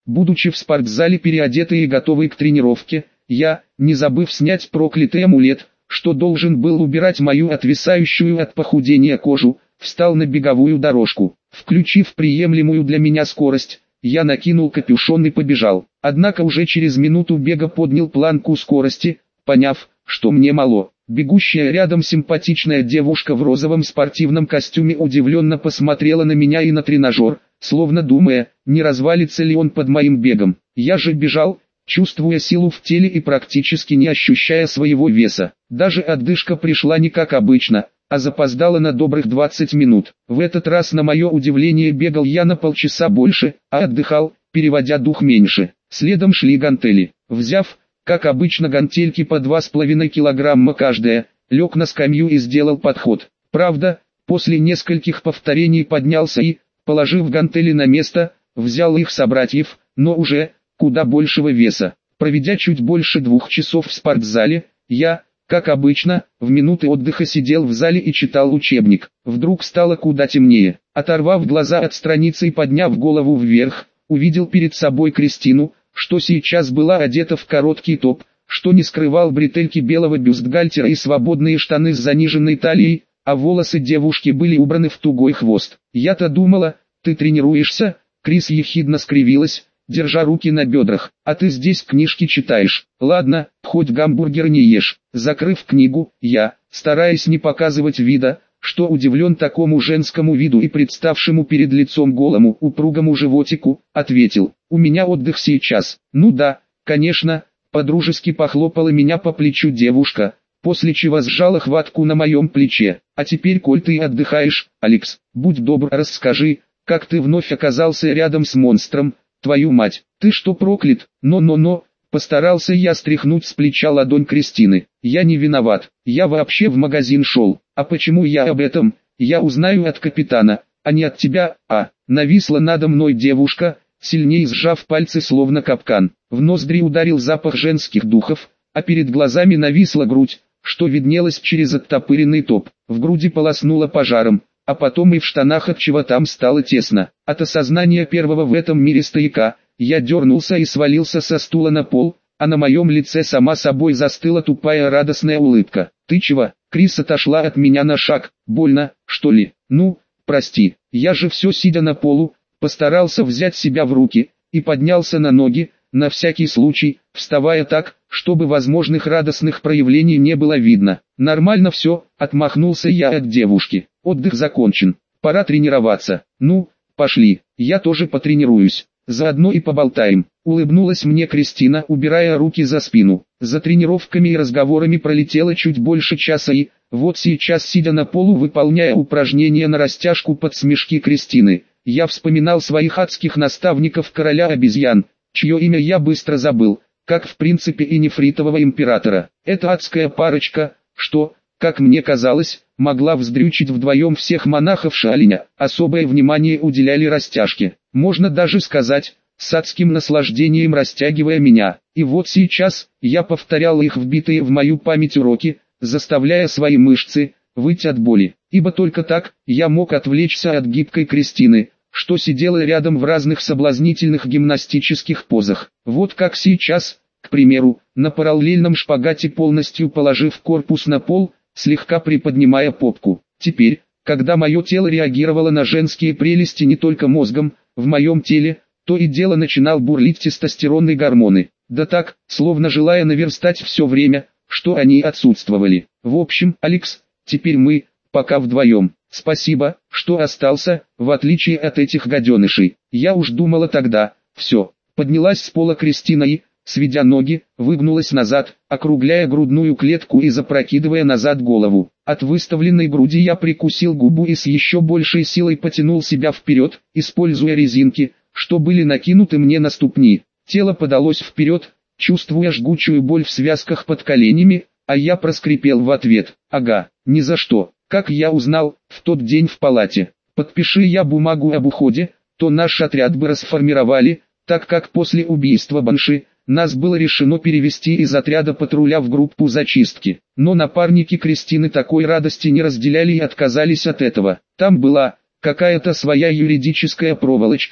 Будучи в спортзале переодетый и готовый к тренировке, я, не забыв снять проклятый амулет, что должен был убирать мою отвисающую от похудения кожу, встал на беговую дорожку. Включив приемлемую для меня скорость, я накинул капюшон и побежал. Однако уже через минуту бега поднял планку скорости, поняв, что мне мало. Бегущая рядом симпатичная девушка в розовом спортивном костюме удивленно посмотрела на меня и на тренажер, словно думая, не развалится ли он под моим бегом. Я же бежал, чувствуя силу в теле и практически не ощущая своего веса. Даже отдышка пришла не как обычно, а запоздала на добрых 20 минут. В этот раз на мое удивление бегал я на полчаса больше, а отдыхал, переводя дух меньше. Следом шли гантели. Взяв, как обычно, гантельки по 2,5 килограмма каждая, лег на скамью и сделал подход. Правда, после нескольких повторений поднялся и, положив гантели на место, взял их собратьев, но уже куда большего веса. Проведя чуть больше 2 часов в спортзале, я, как обычно, в минуты отдыха сидел в зале и читал учебник. Вдруг стало куда темнее. Оторвав глаза от страницы и подняв голову вверх, увидел перед собой Кристину, что сейчас была одета в короткий топ, что не скрывал бретельки белого бюстгальтера и свободные штаны с заниженной талией, а волосы девушки были убраны в тугой хвост. «Я-то думала, ты тренируешься?» Крис ехидно скривилась, держа руки на бедрах. «А ты здесь книжки читаешь. Ладно, хоть гамбургер не ешь». Закрыв книгу, я, стараясь не показывать вида, что удивлен такому женскому виду и представшему перед лицом голому, упругому животику, ответил: «У меня отдых сейчас». «Ну да, конечно», подружески похлопала меня по плечу девушка, после чего сжала хватку на моем плече. «А теперь, коль ты отдыхаешь, Алекс, будь добр, расскажи, как ты вновь оказался рядом с монстром, твою мать, ты что, проклят?» «Но», постарался я стряхнуть с плеча ладонь Кристины. «Я не виноват, я вообще в магазин шел. А почему я об этом, я узнаю от капитана, а не от тебя». Нависла надо мной девушка, сильнее сжав пальцы словно капкан. В ноздри ударил запах женских духов, а перед глазами нависла грудь, что виднелось через оттопыренный топ. В груди полоснуло пожаром, а потом и в штанах отчего там стало тесно. От осознания первого в этом мире стояка, я дернулся и свалился со стула на пол, а на моем лице сама собой застыла тупая радостная улыбка. «Ты чего?» Крис отошла от меня на шаг. «Больно, что ли?» «Ну, прости, я же все сидя на полу». Постарался взять себя в руки, и поднялся на ноги, на всякий случай, вставая так, чтобы возможных радостных проявлений не было видно. «Нормально все», отмахнулся я от девушки. «Отдых закончен, пора тренироваться». «Ну, пошли, я тоже потренируюсь, заодно и поболтаем». Улыбнулась мне Кристина, убирая руки за спину. За тренировками и разговорами пролетело чуть больше часа и, вот сейчас сидя на полу выполняя упражнения на растяжку под смешки Кристины, я вспоминал своих адских наставников короля обезьян, чье имя я быстро забыл, как в принципе и нефритового императора. Эта адская парочка, что, как мне казалось, могла вздрючить вдвоем всех монахов Шаолиня, особое внимание уделяли растяжке. Можно даже сказать, с адским наслаждением растягивая меня. И вот сейчас, я повторял их вбитые в мою память уроки, заставляя свои мышцы выть от боли. Ибо только так, я мог отвлечься от гибкой Кристины, что сидела рядом в разных соблазнительных гимнастических позах. Вот как сейчас, к примеру, на параллельном шпагате, полностью положив корпус на пол, слегка приподнимая попку. Теперь, когда мое тело реагировало на женские прелести не только мозгом, в моем теле, то и дело начинал бурлить тестостеронные гормоны. Да так, словно желая наверстать все время, что они отсутствовали. В общем, Алекс, теперь мы, пока вдвоем. Спасибо, что остался, в отличие от этих гаденышей. Я уж думала тогда, все. Поднялась с пола Кристина и, сведя ноги, выгнулась назад, округляя грудную клетку и запрокидывая назад голову. От выставленной груди я прикусил губу и с еще большей силой потянул себя вперед, используя резинки, что были накинуты мне на ступни. Тело подалось вперед, чувствуя жгучую боль в связках под коленями, а я проскрипел в ответ: «Ага, ни за что». Как я узнал, в тот день в палате. Подпиши я бумагу об уходе, то наш отряд бы расформировали, так как после убийства Банши, нас было решено перевести из отряда патруля в группу зачистки. Но напарники Кристины такой радости не разделяли и отказались от этого. Там была какая-то своя юридическая проволочка,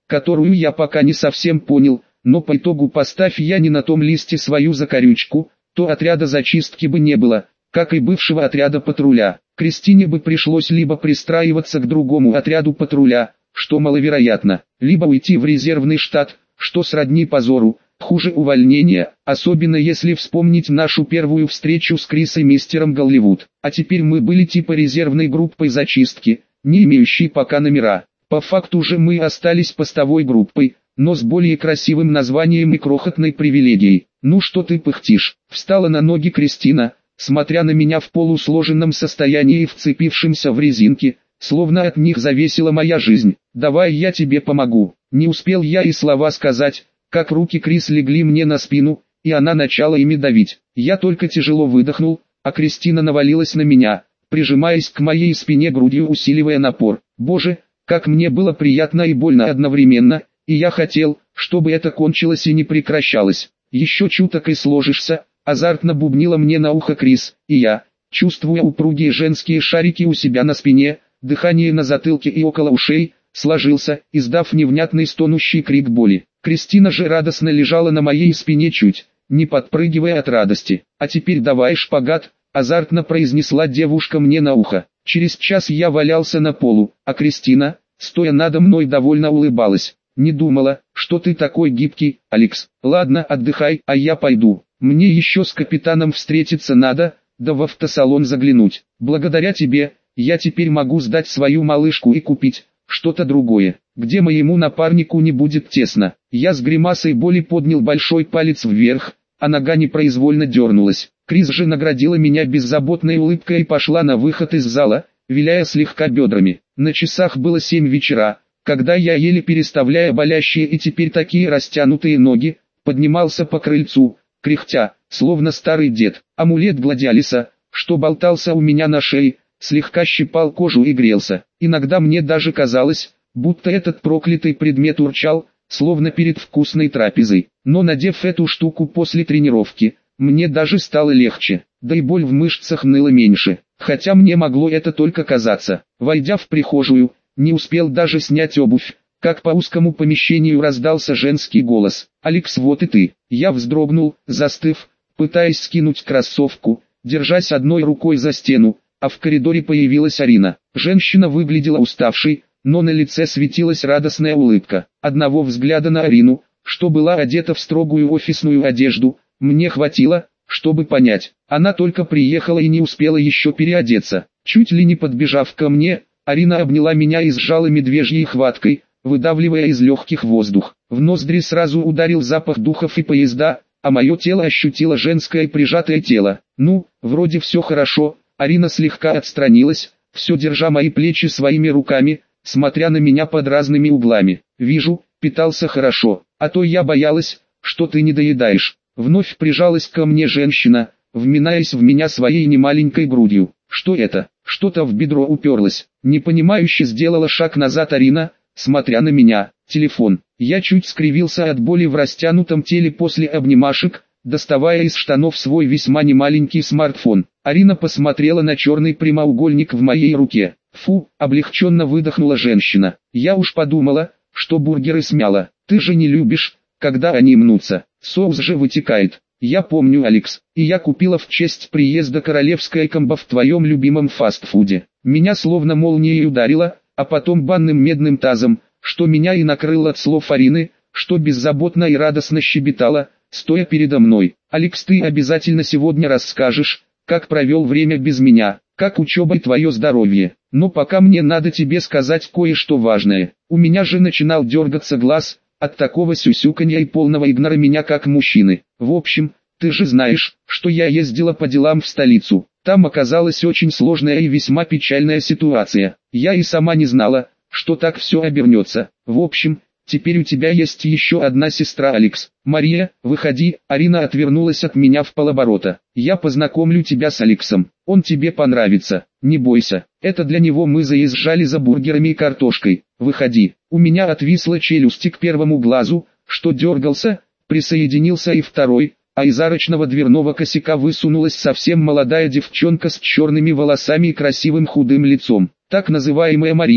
которую я пока не совсем понял, но по итогу поставь я не на том листе свою закорючку, то отряда зачистки бы не было, как и бывшего отряда патруля. Кристине бы пришлось либо пристраиваться к другому отряду патруля, что маловероятно, либо уйти в резервный штат, что сродни позору, хуже увольнения, особенно если вспомнить нашу первую встречу с Крис и мистером Голливуд. А теперь мы были типа резервной группой зачистки, не имеющей пока номера. По факту же мы остались постовой группой, но с более красивым названием и крохотной привилегией. «Ну что ты пыхтишь?» Встала на ноги Кристина, смотря на меня в полусложенном состоянии и вцепившимся в резинки, словно от них зависела моя жизнь. «Давай я тебе помогу». Не успел я и слова сказать, как руки Крис легли мне на спину, и она начала ими давить. Я только тяжело выдохнул, а Кристина навалилась на меня, прижимаясь к моей спине грудью, усиливая напор. Боже, как мне было приятно и больно одновременно, и я хотел, чтобы это кончилось и не прекращалось. «Еще чуток и сложишься», — азартно бубнила мне на ухо Крис, и я, чувствуя упругие женские шарики у себя на спине, дыхание на затылке и около ушей, сложился, издав невнятный стонущий крик боли. Кристина же радостно лежала на моей спине, чуть не подпрыгивая от радости. «А теперь давай шпагат», — азартно произнесла девушка мне на ухо. Через час я валялся на полу, а Кристина, стоя надо мной, довольно улыбалась. «Не думала, что ты такой гибкий, Алекс. Ладно, отдыхай, а я пойду. Мне еще с капитаном встретиться надо, да в автосалон заглянуть. Благодаря тебе, я теперь могу сдать свою малышку и купить что-то другое, где моему напарнику не будет тесно». Я с гримасой боли поднял большой палец вверх, а нога непроизвольно дернулась. Крис же наградила меня беззаботной улыбкой и пошла на выход из зала, виляя слегка бедрами. На часах было 7 вечера, когда я, еле переставляя болящие и теперь такие растянутые ноги, поднимался по крыльцу, кряхтя, словно старый дед. Амулет Гладиалиса, что болтался у меня на шее, слегка щипал кожу и грелся. Иногда мне даже казалось, будто этот проклятый предмет урчал, словно перед вкусной трапезой. Но надев эту штуку после тренировки, мне даже стало легче, да и боль в мышцах ныла меньше. Хотя мне могло это только казаться. Войдя в прихожую, не успел даже снять обувь, как по узкому помещению раздался женский голос. «Алекс, вот и ты». Я вздрогнул, застыв, пытаясь скинуть кроссовку, держась одной рукой за стену, а в коридоре появилась Арина. Женщина выглядела уставшей, но на лице светилась радостная улыбка. Одного взгляда на Арину, что была одета в строгую офисную одежду, мне хватило, чтобы понять, она только приехала и не успела еще переодеться. Чуть ли не подбежав ко мне, Арина обняла меня и сжала медвежьей хваткой, выдавливая из легких воздух. В ноздри сразу ударил запах духов и поезда, а мое тело ощутило женское прижатое тело. «Ну, вроде все хорошо». Арина слегка отстранилась, все держа мои плечи своими руками, смотря на меня под разными углами. «Вижу, питался хорошо, а то я боялась, что ты не доедаешь». Вновь прижалась ко мне женщина, вминаясь в меня своей немаленькой грудью. «Что это?» Что-то в бедро уперлось. Непонимающе сделала шаг назад Арина, смотря на меня. «Телефон». Я чуть скривился от боли в растянутом теле после обнимашек, доставая из штанов свой весьма немаленький смартфон. Арина посмотрела на черный прямоугольник в моей руке. «Фу», облегченно выдохнула женщина. «Я уж подумала, что бургеры смяла. Ты же не любишь, когда они мнутся. Соус же вытекает». «Я помню, Алекс, и я купила в честь приезда королевское комбо в твоем любимом фастфуде». Меня словно молнией ударило, а потом банным медным тазом, что меня и накрыло от слов Арины, что беззаботно и радостно щебетала, стоя передо мной. «Алекс, ты обязательно сегодня расскажешь, как провел время без меня, как учеба и твое здоровье. Но пока мне надо тебе сказать кое-что важное». У меня же начинал дергаться глаз от такого сюсюканья и полного игнора меня как мужчины. «В общем, ты же знаешь, что я ездила по делам в столицу. Там оказалась очень сложная и весьма печальная ситуация. Я и сама не знала, что так все обернется. В общем, теперь у тебя есть еще одна сестра, Алекс. Мария, выходи». Арина отвернулась от меня в полоборота. «Я познакомлю тебя с Алексом. Он тебе понравится. Не бойся. Это для него мы заезжали за бургерами и картошкой. Выходи». У меня отвисла челюсть к первому глазу, что дергался, присоединился и второй, а из арочного дверного косяка высунулась совсем молодая девчонка с черными волосами и красивым худым лицом. Так называемая Мария,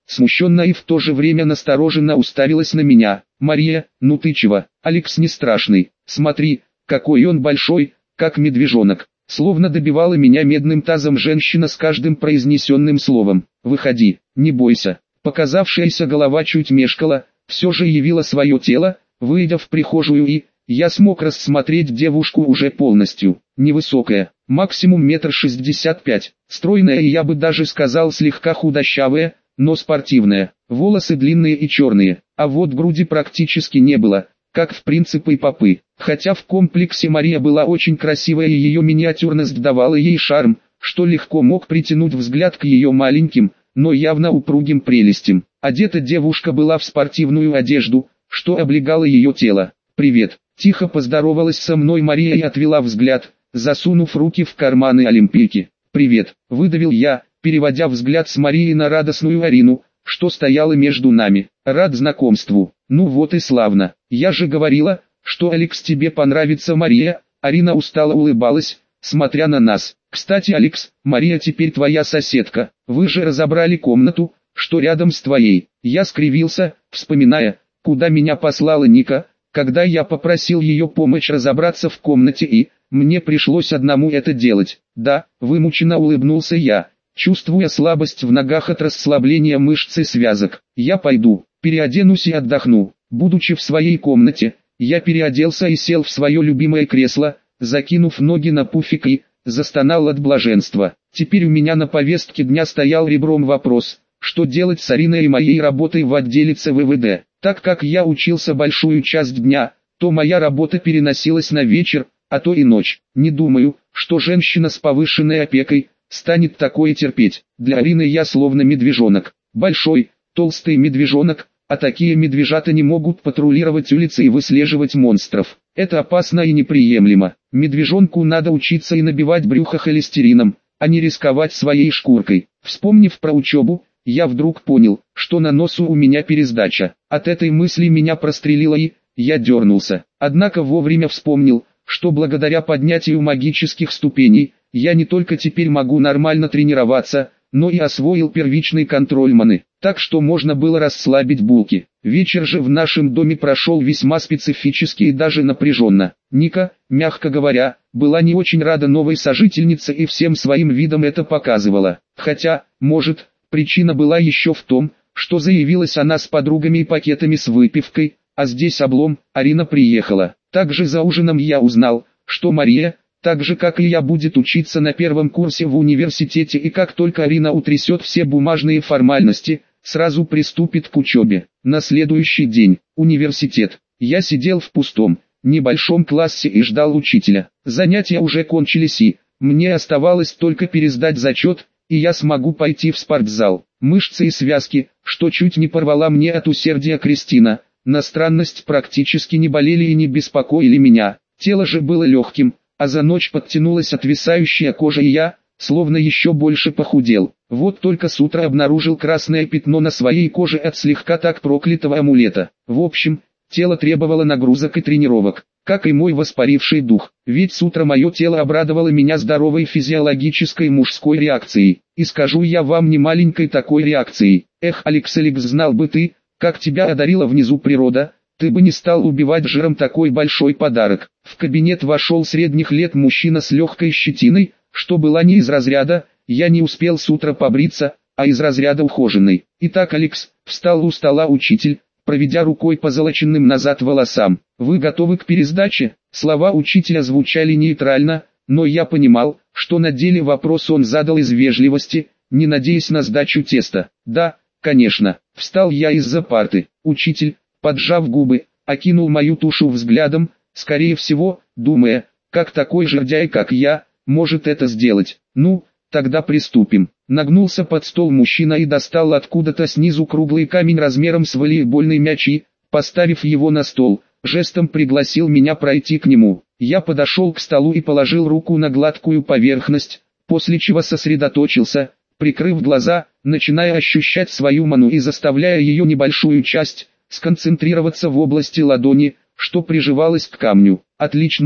смущенно и в то же время настороженно уставилась на меня. «Мария, ну ты чего? Алекс не страшный. Смотри, какой он большой, как медвежонок». Словно добивала меня медным тазом женщина с каждым произнесенным словом. «Выходи, не бойся». Показавшаяся голова чуть мешкала, все же явила свое тело, выйдя в прихожую, и я смог рассмотреть девушку уже полностью. Невысокая, максимум 1,65 м, стройная и я бы даже сказал слегка худощавая, но спортивная. Волосы длинные и черные, а вот груди практически не было, как в принципе и попы. Хотя в комплексе Мария была очень красивая и ее миниатюрность давала ей шарм, что легко мог притянуть взгляд к ее маленьким, но явно упругим прелестям. Одета девушка была в спортивную одежду, что облегало ее тело. «Привет», – тихо поздоровалась со мной Мария и отвела взгляд, засунув руки в карманы олимпийки. «Привет», – выдавил я, переводя взгляд с Марии на радостную Арину, что стояла между нами. «Рад знакомству». «Ну вот и славно. Я же говорила, что Алекс тебе понравится, Мария». Арина устало улыбалась, смотря на нас. «Кстати, Алекс, Мария теперь твоя соседка. Вы же разобрали комнату, что рядом с твоей». Я скривился, вспоминая, куда меня послала Ника, когда я попросил ее помочь разобраться в комнате, и мне пришлось одному это делать. «Да», вымученно улыбнулся я, чувствуя слабость в ногах от расслабления мышц и связок. «Я пойду, переоденусь и отдохну». Будучи в своей комнате, я переоделся и сел в свое любимое кресло, закинув ноги на пуфик и застонал от блаженства. Теперь у меня на повестке дня стоял ребром вопрос, что делать с Ариной и моей работой в отделе ЦВВД. Так как я учился большую часть дня, то моя работа переносилась на вечер, а то и ночь. Не думаю, что женщина с повышенной опекой станет такое терпеть. Для Арины я словно медвежонок. Большой, толстый медвежонок, а такие медвежата не могут патрулировать улицы и выслеживать монстров. Это опасно и неприемлемо. Медвежонку надо учиться и набивать брюхо холестерином, а не рисковать своей шкуркой. Вспомнив про учебу, я вдруг понял, что на носу у меня пересдача. От этой мысли меня прострелило и я дернулся. Однако вовремя вспомнил, что благодаря поднятию магических ступеней, я не только теперь могу нормально тренироваться, но и освоил первичный контроль маны, так что можно было расслабить булки. Вечер же в нашем доме прошел весьма специфически и даже напряженно. Ника, мягко говоря, была не очень рада новой сожительнице и всем своим видом это показывала. Хотя, может, причина была еще в том, что заявилась она с подругами и пакетами с выпивкой, а здесь облом. Арина приехала. Также за ужином я узнал, что Мария, так же как и я, будет учиться на первом курсе в университете, и как только Арина утрясет все бумажные формальности, сразу приступит к учебе. На следующий день, университет. Я сидел в пустом, небольшом классе и ждал учителя. Занятия уже кончились и мне оставалось только пересдать зачет, и я смогу пойти в спортзал. Мышцы и связки, что чуть не порвала мне от усердия Кристина, на странность практически не болели и не беспокоили меня. Тело же было легким, а за ночь подтянулась отвисающая кожа, и я, словно еще больше похудел. Вот только с утра обнаружил красное пятно на своей коже от слегка так проклятого амулета. В общем, тело требовало нагрузок и тренировок, как и мой воспаривший дух. Ведь с утра мое тело обрадовало меня здоровой физиологической мужской реакцией. И скажу я вам, не маленькой такой реакцией. Эх, Алекс, знал бы ты, как тебя одарила внизу природа, ты бы не стал убивать жиром такой большой подарок. В кабинет вошел средних лет мужчина с легкой щетиной, что была не из разряда «я не успел с утра побриться», а из разряда ухоженной. «Итак, Алекс», встал у стола учитель, проведя рукой по залоченным назад волосам. «Вы готовы к пересдаче?» Слова учителя звучали нейтрально, но я понимал, что на деле вопрос он задал из вежливости, не надеясь на сдачу теста. «Да, конечно». Встал я из-за парты. Учитель, поджав губы, окинул мою тушу взглядом, скорее всего, думая, как такой жердяй, как я, может это сделать. «Ну, тогда приступим». Нагнулся под стол мужчина и достал откуда-то снизу круглый камень размером с волейбольный мяч и, поставив его на стол, жестом пригласил меня пройти к нему. Я подошел к столу и положил руку на гладкую поверхность, после чего сосредоточился, прикрыв глаза, начиная ощущать свою ману и заставляя ее небольшую часть сконцентрироваться в области ладони, что приживалась к камню. «Отлично»,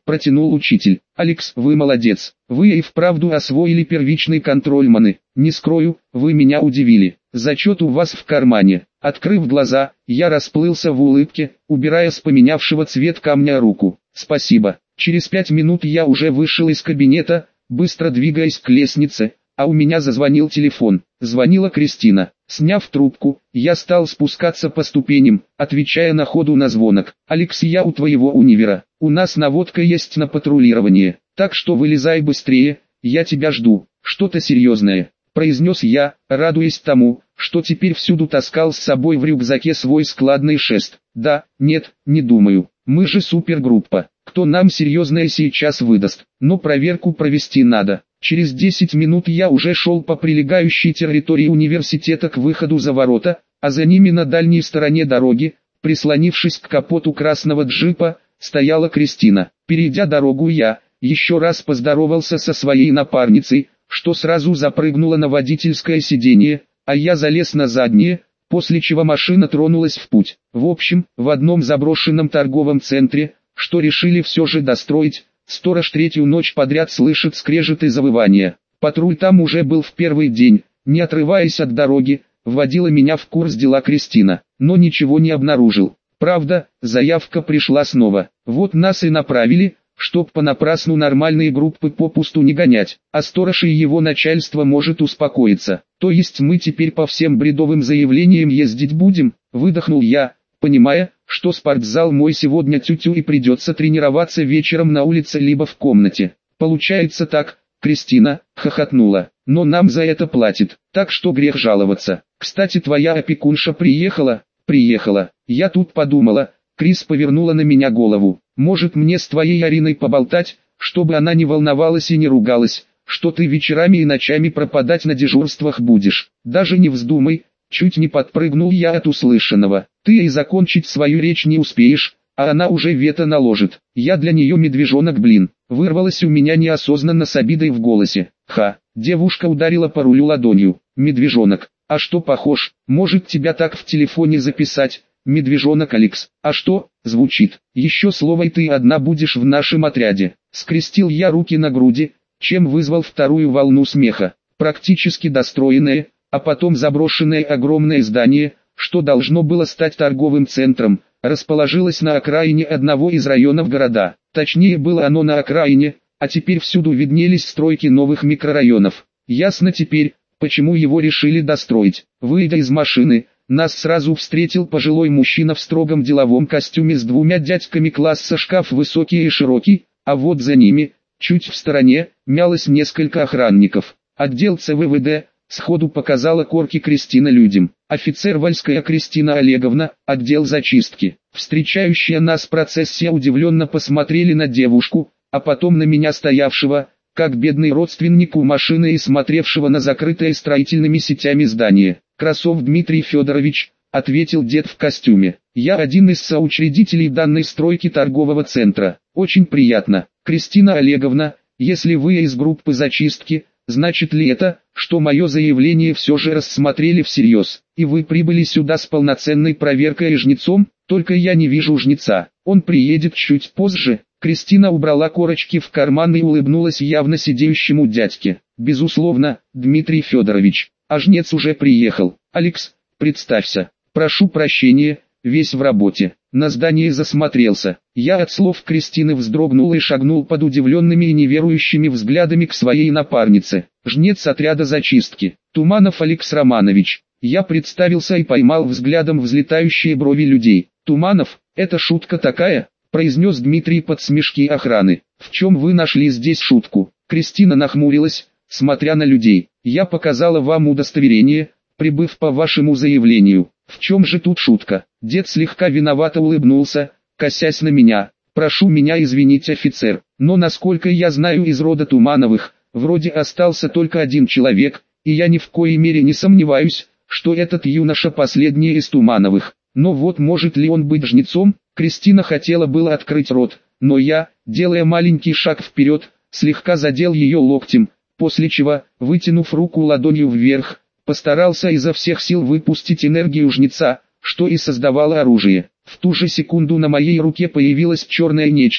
протянул учитель. Алекс, вы молодец. Вы и вправду освоили первичный контроль маны. Не скрою, вы меня удивили. Зачет у вас в кармане. Открыв глаза, я расплылся в улыбке, убирая с поменявшего цвет камня руку. Спасибо. Через 5 минут я уже вышел из кабинета, быстро двигаясь к лестнице, а у меня зазвонил телефон. Звонила Кристина. Сняв трубку, я стал спускаться по ступеням, отвечая на ходу на звонок. «Алекс, я у твоего универа. У нас наводка есть на патрулирование, так что вылезай быстрее, я тебя жду». «Что-то серьезное», — произнес я, радуясь тому, что теперь всюду таскал с собой в рюкзаке свой складный шест. «Да, нет, не думаю. Мы же супергруппа. Кто нам серьезное сейчас выдаст? Но проверку провести надо». Через 10 минут я уже шел по прилегающей территории университета к выходу за ворота, а за ними на дальней стороне дороги, прислонившись к капоту красного джипа, стояла Кристина. Перейдя дорогу я, еще раз поздоровался со своей напарницей, что сразу запрыгнула на водительское сиденье, а я залез на заднее, после чего машина тронулась в путь. В общем, в одном заброшенном торговом центре, что решили все же достроить, сторож третью ночь подряд слышит скрежет и завывания. Патруль там уже был в первый день, не отрываясь от дороги, вводила меня в курс дела Кристина, но ничего не обнаружил. Правда, заявка пришла снова. Вот нас и направили, чтоб понапрасну нормальные группы попусту не гонять, а сторож и его начальство может успокоиться. То есть мы теперь по всем бредовым заявлениям ездить будем, выдохнул я, понимая, что спортзал мой сегодня тю-тю и придется тренироваться вечером на улице либо в комнате. Получается так, Кристина, хохотнула, но нам за это платит, так что грех жаловаться. Кстати, твоя опекунша приехала? Приехала. Я тут подумала, Крис повернула на меня голову. Может мне с твоей Ариной поболтать, чтобы она не волновалась и не ругалась, что ты вечерами и ночами пропадать на дежурствах будешь. Даже не вздумай. Чуть не подпрыгнул я от услышанного. Ты и закончить свою речь не успеешь, а она уже вето наложит. Я для нее медвежонок, блин. Вырвалось у меня неосознанно с обидой в голосе. Ха, девушка ударила по рулю ладонью. Медвежонок, а что похож? Может тебя так в телефоне записать? Медвежонок Алекс. А что? Звучит. Еще слово и ты одна будешь в нашем отряде. Скрестил я руки на груди, чем вызвал вторую волну смеха. Практически достроенное, а потом заброшенное огромное здание, что должно было стать торговым центром, расположилось на окраине одного из районов города. Точнее было оно на окраине, а теперь всюду виднелись стройки новых микрорайонов. Ясно теперь, почему его решили достроить. Выйдя из машины, нас сразу встретил пожилой мужчина в строгом деловом костюме с двумя дядьками класса шкаф высокий и широкий, а вот за ними, чуть в стороне, мялось несколько охранников. Отдел ЦВВД сходу показала корки Кристина людям. Офицер Вальская Кристина Олеговна, отдел зачистки. Встречающая нас процессия удивленно посмотрели на девушку, а потом на меня стоявшего, как бедный родственник у машины и смотревшего на закрытое строительными сетями здание. «Красов Дмитрий Федорович», — ответил дед в костюме. «Я один из соучредителей данной стройки торгового центра. Очень приятно. Кристина Олеговна, если вы из группы зачистки, значит ли это, что мое заявление все же рассмотрели всерьез, и вы прибыли сюда с полноценной проверкой и жнецом? Только я не вижу жнеца, он приедет чуть позже». Кристина убрала корочки в карман и улыбнулась явно сидеющему дядьке. «Безусловно, Дмитрий Федорович, а жнец уже приехал. Алекс, представься. Прошу прощения, весь в работе». На здание засмотрелся. Я от слов Кристины вздрогнул и шагнул под удивленными и неверующими взглядами к своей напарнице. Жнец отряда зачистки. Туманов Алекс Романович. Я представился и поймал взглядом взлетающие брови людей. «Туманов, это шутка такая?» — произнес Дмитрий под смешки охраны. «В чем вы нашли здесь шутку?» Кристина нахмурилась, смотря на людей. «Я показала вам удостоверение, прибыв по вашему заявлению. В чем же тут шутка?» Дед слегка виновато улыбнулся, косясь на меня. «Прошу меня извинить, офицер, но насколько я знаю из рода Тумановых, вроде остался только один человек, и я ни в коей мере не сомневаюсь, что этот юноша последний из Тумановых. Но вот может ли он быть жнецом?» Кристина хотела было открыть рот, но я, делая маленький шаг вперед, слегка задел ее локтем, после чего, вытянув руку ладонью вверх, постарался изо всех сил выпустить энергию жнеца, что и создавало оружие. В ту же секунду на моей руке появилось черное нечто,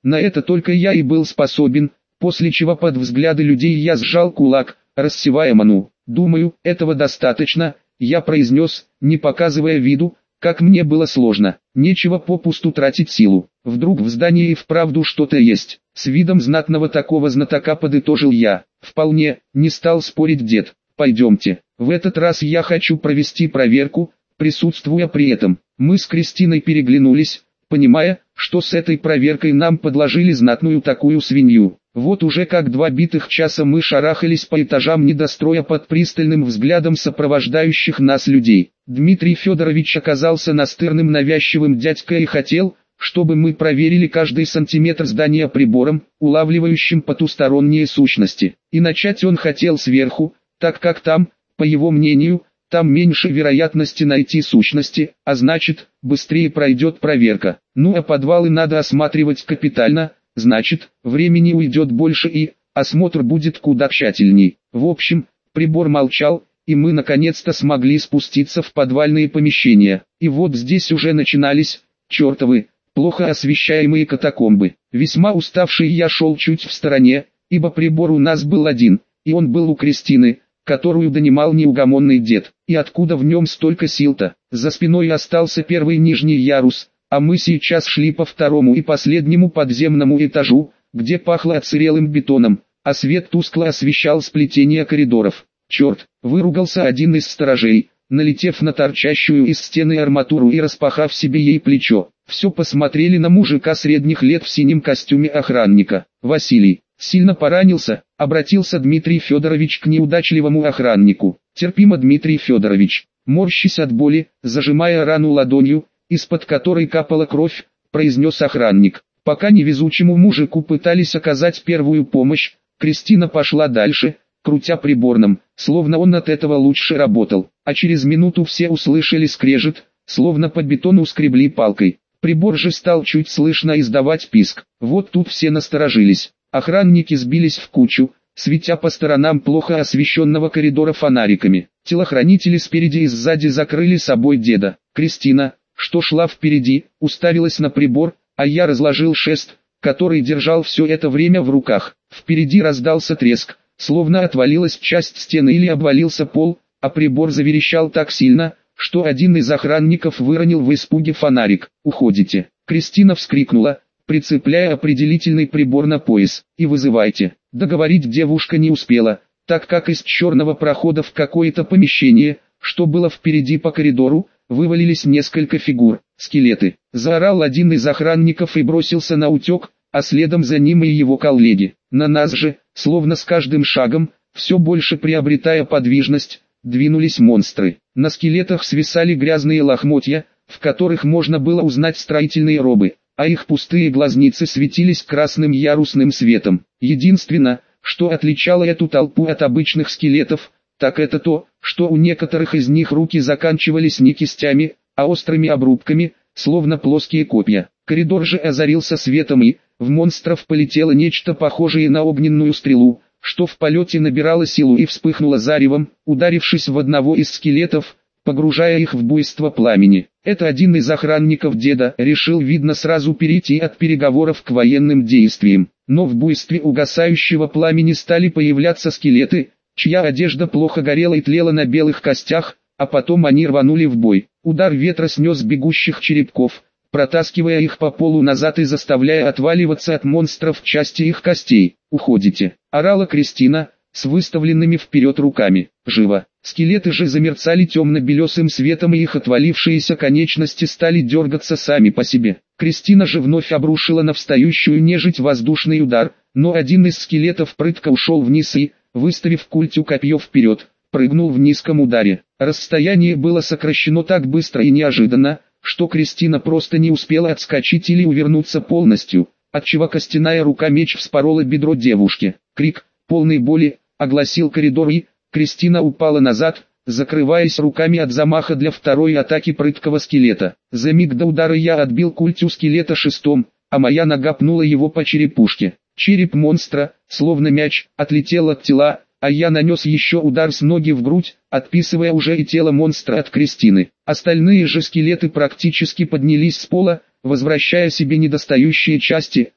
На это только я и был способен, после чего под взгляды людей я сжал кулак, рассевая ману. «Думаю, этого достаточно», я произнес, не показывая виду, как мне было сложно. Нечего попусту тратить силу. Вдруг в здании и вправду что-то есть. С видом знатного такого знатока подытожил я. «Вполне», не стал спорить дед. «Пойдемте. В этот раз я хочу провести проверку», присутствуя при этом. Мы с Кристиной переглянулись, понимая, что с этой проверкой нам подложили знатную такую свинью. Вот уже как 2 битых часа мы шарахались по этажам недостроя под пристальным взглядом сопровождающих нас людей. Дмитрий Федорович оказался настырным навязчивым дядькой и хотел, чтобы мы проверили каждый сантиметр здания прибором, улавливающим потусторонние сущности. И начать он хотел сверху, так как там, по его мнению, там меньше вероятности найти сущности, а значит, быстрее пройдет проверка. Ну а подвалы надо осматривать капитально, значит, времени уйдет больше и осмотр будет куда тщательней. В общем, прибор молчал, и мы наконец-то смогли спуститься в подвальные помещения. И вот здесь уже начинались, чертовы, плохо освещаемые катакомбы. Весьма уставший я шел чуть в стороне, ибо прибор у нас был один, и он был у Кристины, которую донимал неугомонный дед. И откуда в нем столько сил-то? За спиной остался первый нижний ярус, а мы сейчас шли по второму и последнему подземному этажу, где пахло отсырелым бетоном, а свет тускло освещал сплетение коридоров. «Черт!» — выругался один из сторожей, налетев на торчащую из стены арматуру и распахав себе ей плечо. Все посмотрели на мужика средних лет в синем костюме охранника. «Василий, сильно поранился?» — обратился Дмитрий Федорович к неудачливому охраннику. «Терпимо, Дмитрий Федорович», морщась от боли, зажимая рану ладонью, из-под которой капала кровь, произнес охранник. Пока невезучему мужику пытались оказать первую помощь, Кристина пошла дальше, крутя приборным, словно он от этого лучше работал. А через минуту все услышали скрежет, словно по бетону скребли палкой. Прибор же стал чуть слышно издавать писк. Вот тут все насторожились. Охранники сбились в кучу, светя по сторонам плохо освещенного коридора фонариками. Телохранители спереди и сзади закрыли собой деда. Кристина, что шла впереди, уставилась на прибор, а я разложил шест, который держал все это время в руках. Впереди раздался треск, словно отвалилась часть стены или обвалился пол, а прибор заверещал так сильно, что один из охранников выронил в испуге фонарик. «Уходите!» Кристина вскрикнула, прицепляя определительный прибор на пояс. «И вызывайте!» Договорить девушка не успела, так как из черного прохода в какое-то помещение, что было впереди по коридору, вывалились несколько фигур, скелеты. Заорал один из охранников и бросился на утек, а следом за ним и его коллеги. На нас же, словно с каждым шагом, все больше приобретая подвижность, двинулись монстры. На скелетах свисали грязные лохмотья, в которых можно было узнать строительные робы, а их пустые глазницы светились красным ярусным светом. Единственное, что отличало эту толпу от обычных скелетов, так это то, что у некоторых из них руки заканчивались не кистями, а острыми обрубками, словно плоские копья. Коридор же озарился светом и, в монстров полетело нечто похожее на огненную стрелу, что в полете набирало силу и вспыхнуло заревом, ударившись в одного из скелетов, погружая их в буйство пламени. Это один из охранников деда решил, видно, сразу перейти от переговоров к военным действиям. Но в буйстве угасающего пламени стали появляться скелеты, чья одежда плохо горела и тлела на белых костях, а потом они рванули в бой. Удар ветра снес бегущих черепков, протаскивая их по полу назад и заставляя отваливаться от монстров части их костей. «Уходите!» — орала Кристина, с выставленными вперед руками. «Живо!» Скелеты же замерцали темно-белесым светом, и их отвалившиеся конечности стали дергаться сами по себе. Кристина же вновь обрушила на встающую нежить воздушный удар, но один из скелетов прытко ушел вниз и, выставив культю копье вперед, прыгнул в низком ударе. Расстояние было сокращено так быстро и неожиданно, что Кристина просто не успела отскочить или увернуться полностью, отчего костяная рука меч вспорола бедро девушки. Крик, полный боли, огласил коридор, и Кристина упала назад, закрываясь руками от замаха для второй атаки прыткого скелета. За миг до удара я отбил культю скелета шестом, а моя нога пнула его по черепушке. Череп монстра, словно мяч, отлетел от тела, а я нанес еще удар с ноги в грудь, отписывая уже и тело монстра от Кристины. Остальные же скелеты практически поднялись с пола, возвращая себе недостающие части,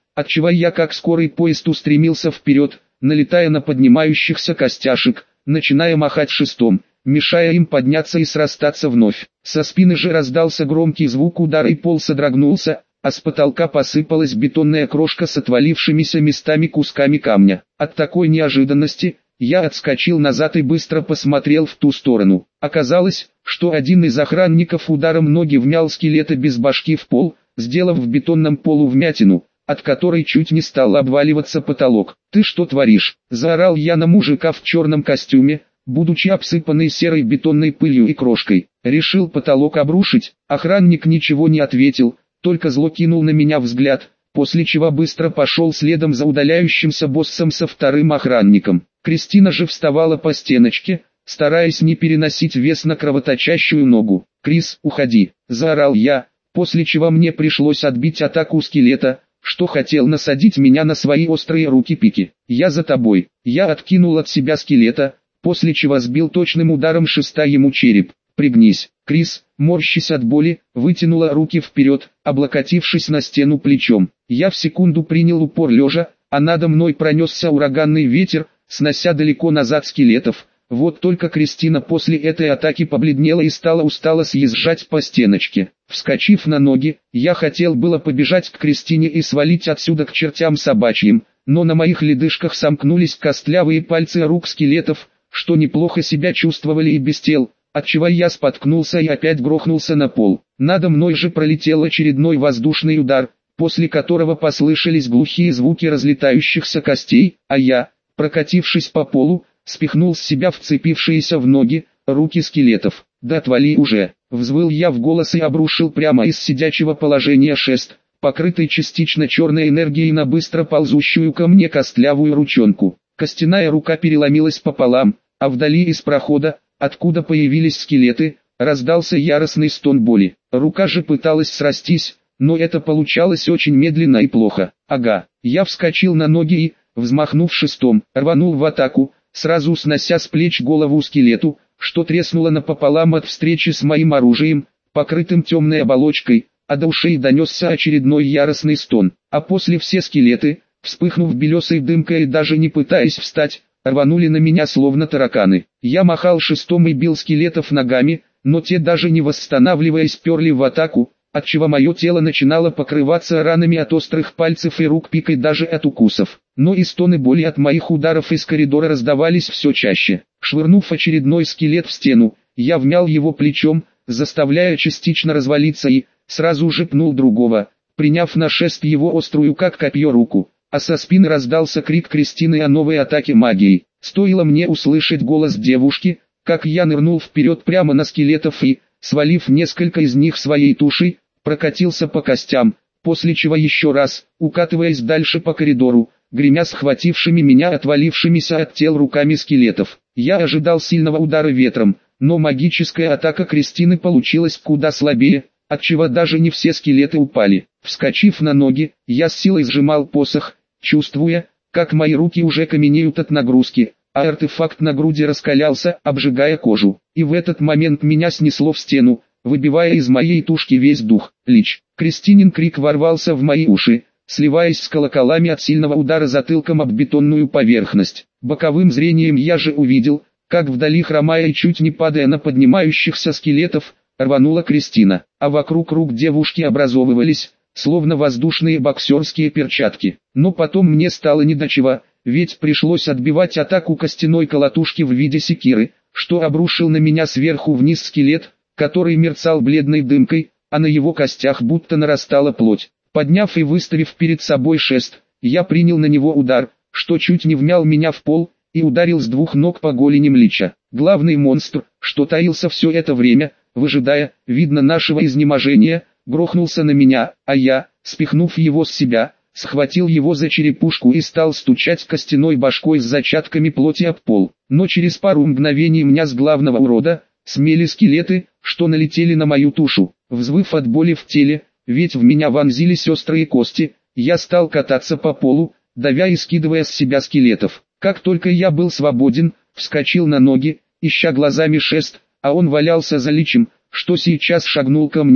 отчего я как скорый поезд устремился вперед, налетая на поднимающихся костяшек, начиная махать шестом, мешая им подняться и срастаться вновь. Со спины же раздался громкий звук удара и пол содрогнулся, а с потолка посыпалась бетонная крошка с отвалившимися местами кусками камня. От такой неожиданности я отскочил назад и быстро посмотрел в ту сторону. Оказалось, что один из охранников ударом ноги вмял скелета без башки в пол, сделав в бетонном полу вмятину, от которой чуть не стал обваливаться потолок. «Ты что творишь?» – заорал я на мужика в черном костюме, будучи обсыпанный серой бетонной пылью и крошкой. Решил потолок обрушить. Охранник ничего не ответил, только зло кинул на меня взгляд, после чего быстро пошел следом за удаляющимся боссом со вторым охранником. Кристина же вставала по стеночке, стараясь не переносить вес на кровоточащую ногу. «Крис, уходи!» – заорал я, после чего мне пришлось отбить атаку скелета, что хотел насадить меня на свои острые руки-пики. «Я за тобой!» Я откинул от себя скелета, после чего сбил точным ударом шеста ему череп. «Пригнись!» Крис, морщась от боли, вытянула руки вперед, облокотившись на стену плечом. Я в секунду принял упор лежа, а надо мной пронесся ураганный ветер, снося далеко назад скелетов. Вот только Кристина после этой атаки побледнела и стала устало съезжать по стеночке. Вскочив на ноги, я хотел было побежать к Кристине и свалить отсюда к чертям собачьим, но на моих ледышках сомкнулись костлявые пальцы рук скелетов, что неплохо себя чувствовали и без тел, отчего я споткнулся и опять грохнулся на пол. Надо мной же пролетел очередной воздушный удар, после которого послышались глухие звуки разлетающихся костей, а я, прокатившись по полу, спихнул с себя вцепившиеся в ноги, руки скелетов. «Да отвали уже!» — взвыл я в голос и обрушил прямо из сидячего положения шест, покрытый частично черной энергией, на быстро ползущую ко мне костлявую ручонку. Костяная рука переломилась пополам, а вдали из прохода, откуда появились скелеты, раздался яростный стон боли. Рука же пыталась срастись, но это получалось очень медленно и плохо. Ага, я вскочил на ноги и, взмахнув шестом, рванул в атаку, сразу снося с плеч голову скелету, что треснуло напополам от встречи с моим оружием, покрытым темной оболочкой, а до ушей донесся очередной яростный стон. А после все скелеты, вспыхнув белесой дымкой и даже не пытаясь встать, рванули на меня словно тараканы. Я махал шестом и бил скелетов ногами, но те даже не восстанавливаясь перли в атаку, отчего мое тело начинало покрываться ранами от острых пальцев и рук, пикой даже от укусов. Но и стоны боли от моих ударов из коридора раздавались все чаще. Швырнув очередной скелет в стену, я вмял его плечом, заставляя частично развалиться, и сразу же пнул другого, приняв на шест его острую как копье руку. А со спины раздался крик Кристины о новой атаке магией. Стоило мне услышать голос девушки, как я нырнул вперед прямо на скелетов и, свалив несколько из них своей тушей, прокатился по костям, после чего еще раз, укатываясь дальше по коридору, гремя схватившими меня отвалившимися от тел руками скелетов. Я ожидал сильного удара ветром, но магическая атака Кристины получилась куда слабее, отчего даже не все скелеты упали. Вскочив на ноги, я с силой сжимал посох, чувствуя, как мои руки уже каменеют от нагрузки, а артефакт на груди раскалялся, обжигая кожу. И в этот момент меня снесло в стену, выбивая из моей тушки весь дух. Лич. Кристинин крик ворвался в мои уши, сливаясь с колоколами от сильного удара затылком об бетонную поверхность. Боковым зрением я же увидел, как вдали, хромая и чуть не падая на поднимающихся скелетов, рванула Кристина, а вокруг рук девушки образовывались, словно воздушные боксерские перчатки. Но потом мне стало не до чего, ведь пришлось отбивать атаку костяной колотушки в виде секиры, что обрушил на меня сверху вниз скелет, который мерцал бледной дымкой, а на его костях будто нарастала плоть. Подняв и выставив перед собой шест, я принял на него удар, что чуть не вмял меня в пол, и ударил с двух ног по голеням Лича. Главный монстр, что таился все это время, выжидая, видно, нашего изнеможения, грохнулся на меня, а я, спихнув его с себя, схватил его за черепушку и стал стучать костяной башкой с зачатками плоти об пол. Но через пару мгновений меня с главного урода смели скелеты, что налетели на мою тушу. Взвыв от боли в теле, ведь в меня вонзились острые кости, я стал кататься по полу, давя и скидывая с себя скелетов. Как только я был свободен, вскочил на ноги, ища глазами шест, а он валялся за Личем, что сейчас шагнул ко мне,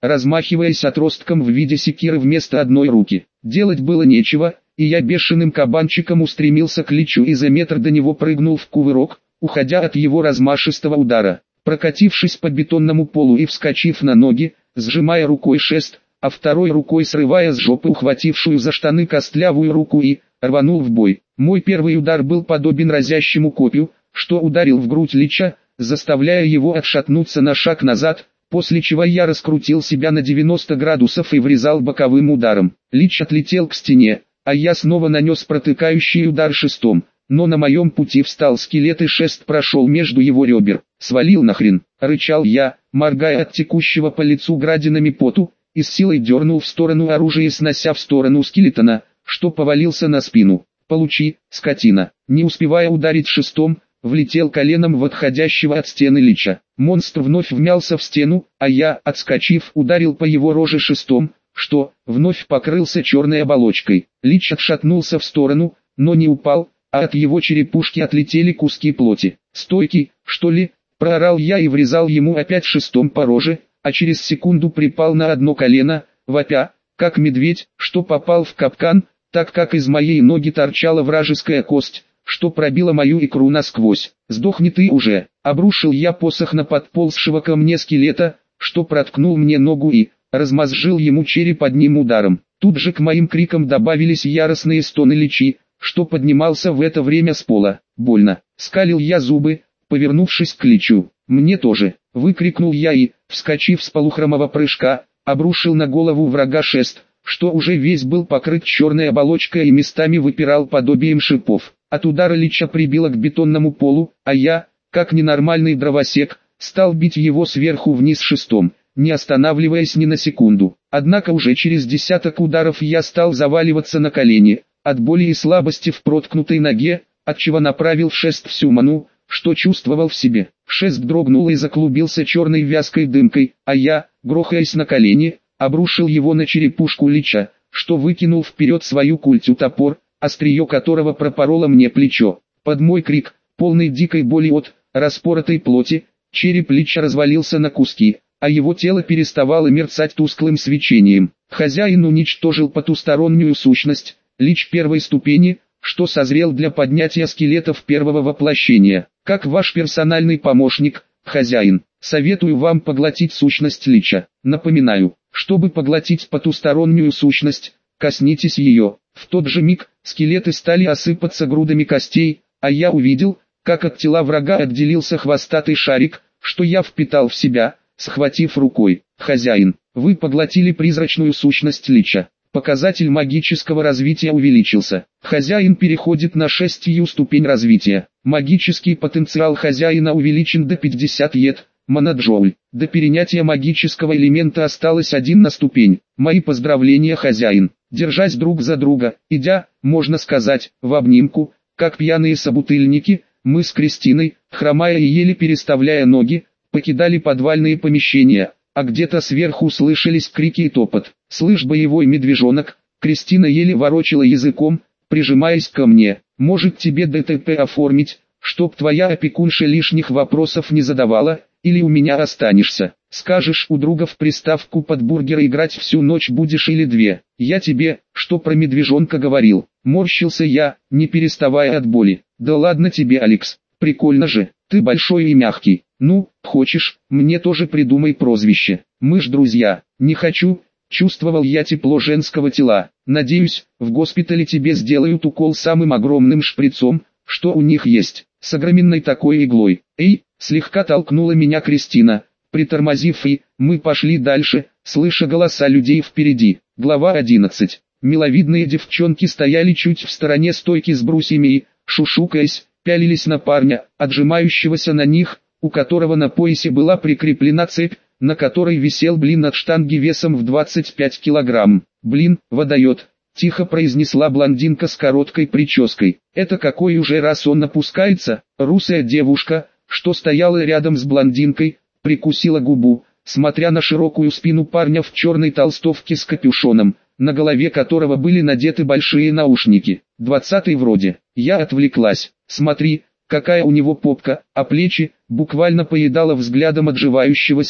размахиваясь отростком в виде секиры вместо одной руки. Делать было нечего, и я бешеным кабанчиком устремился к Личу и за метр до него прыгнул в кувырок, уходя от его размашистого удара. Прокатившись по бетонному полу и вскочив на ноги, сжимая рукой шест, а второй рукой срывая с жопы ухватившую за штаны костлявую руку и рванул в бой. Мой первый удар был подобен разящему копью, что ударил в грудь Лича, заставляя его отшатнуться на шаг назад, после чего я раскрутил себя на 90 градусов и врезал боковым ударом. Лич отлетел к стене, а я снова нанес протыкающий удар шестом, но на моем пути встал скелет и шест прошел между его ребер. «Свалил нахрен!» — рычал я, моргая от текущего по лицу градинами поту, и с силой дернул в сторону оружия, снося в сторону скелетона, что повалился на спину. «Получи, скотина!» Не успевая ударить шестом, влетел коленом в отходящего от стены Лича. Монстр вновь вмялся в стену, а я, отскочив, ударил по его роже шестом, что вновь покрылся черной оболочкой. Лич отшатнулся в сторону, но не упал, а от его черепушки отлетели куски плоти. «Стойкий, что ли?» — проорал я и врезал ему опять шестом по роже, а через секунду припал на одно колено, вопя, как медведь, что попал в капкан, так как из моей ноги торчала вражеская кость, что пробила мою икру насквозь. «Сдохни ты уже!» — обрушил я посох на подползшего ко мне скелета, что проткнул мне ногу и размозжил ему череп одним ударом. Тут же к моим крикам добавились яростные стоны Личи, что поднимался в это время с пола. «Больно!» — скалил я зубы, повернувшись к Личу. «Мне тоже!» — выкрикнул я и, вскочив с полухромого прыжка, обрушил на голову врага шест, что уже весь был покрыт черной оболочкой и местами выпирал подобием шипов. От удара Лича прибило к бетонному полу, а я, как ненормальный дровосек, стал бить его сверху вниз шестом, не останавливаясь ни на секунду. Однако уже через десяток ударов я стал заваливаться на колени, от боли и слабости в проткнутой ноге, отчего направил в шест всю ману, что чувствовал в себе. Шест дрогнул и заклубился черной вязкой дымкой, а я, грохаясь на колени, обрушил его на черепушку Лича, что выкинул вперед свою культю топор, острие которого пропороло мне плечо. Под мой крик, полный дикой боли от распоротой плоти, череп Лича развалился на куски, а его тело переставало мерцать тусклым свечением. Хозяин уничтожил потустороннюю сущность, Лич первой ступени, что созрел для поднятия скелетов первого воплощения. Как ваш персональный помощник, хозяин, советую вам поглотить сущность Лича. Напоминаю, чтобы поглотить потустороннюю сущность, коснитесь ее. В тот же миг, скелеты стали осыпаться грудами костей, а я увидел, как от тела врага отделился хвостатый шарик, что я впитал в себя, схватив рукой. «Хозяин, вы поглотили призрачную сущность Лича. Показатель магического развития увеличился. Хозяин переходит на 6-ю ступень развития. Магический потенциал хозяина увеличен до 50 ед, моноджоуль. До перенятия магического элемента осталось 1 на ступень. Мои поздравления, хозяин». Держась друг за друга, идя, можно сказать, в обнимку, как пьяные собутыльники, мы с Кристиной, хромая и еле переставляя ноги, покидали подвальные помещения, а где-то сверху слышались крики и топот. «Слышь, боевой медвежонок!» Кристина еле ворочала языком, прижимаясь ко мне. «Может тебе ДТП оформить, чтоб твоя опекунша лишних вопросов не задавала, или у меня останешься? Скажешь у друга в приставку под бургер играть всю ночь будешь или 2. Я тебе, что про медвежонка говорил?» Морщился я, не переставая от боли. «Да ладно тебе, Алекс, прикольно же, ты большой и мягкий. Ну, хочешь, мне тоже придумай прозвище. Мы ж друзья». «Не хочу». Чувствовал я тепло женского тела. «Надеюсь, в госпитале тебе сделают укол самым огромным шприцом, что у них есть, с огроменной такой иглой». «Эй!» — слегка толкнула меня Кристина, притормозив, и мы пошли дальше, слыша голоса людей впереди. Глава 11. Миловидные девчонки стояли чуть в стороне стойки с брусьями и, шушукаясь, пялились на парня, отжимающегося на них, у которого на поясе была прикреплена цепь, на которой висел блин от штанги весом в 25 килограмм. «Блин, водает», — тихо произнесла блондинка с короткой прической. «Это какой уже раз он напускается?» Русая девушка, что стояла рядом с блондинкой, прикусила губу, смотря на широкую спину парня в черной толстовке с капюшоном, на голове которого были надеты большие наушники. 20-й вроде. Я отвлеклась. «Смотри, какая у него попка», а плечи, буквально поедала взглядом отживающегося,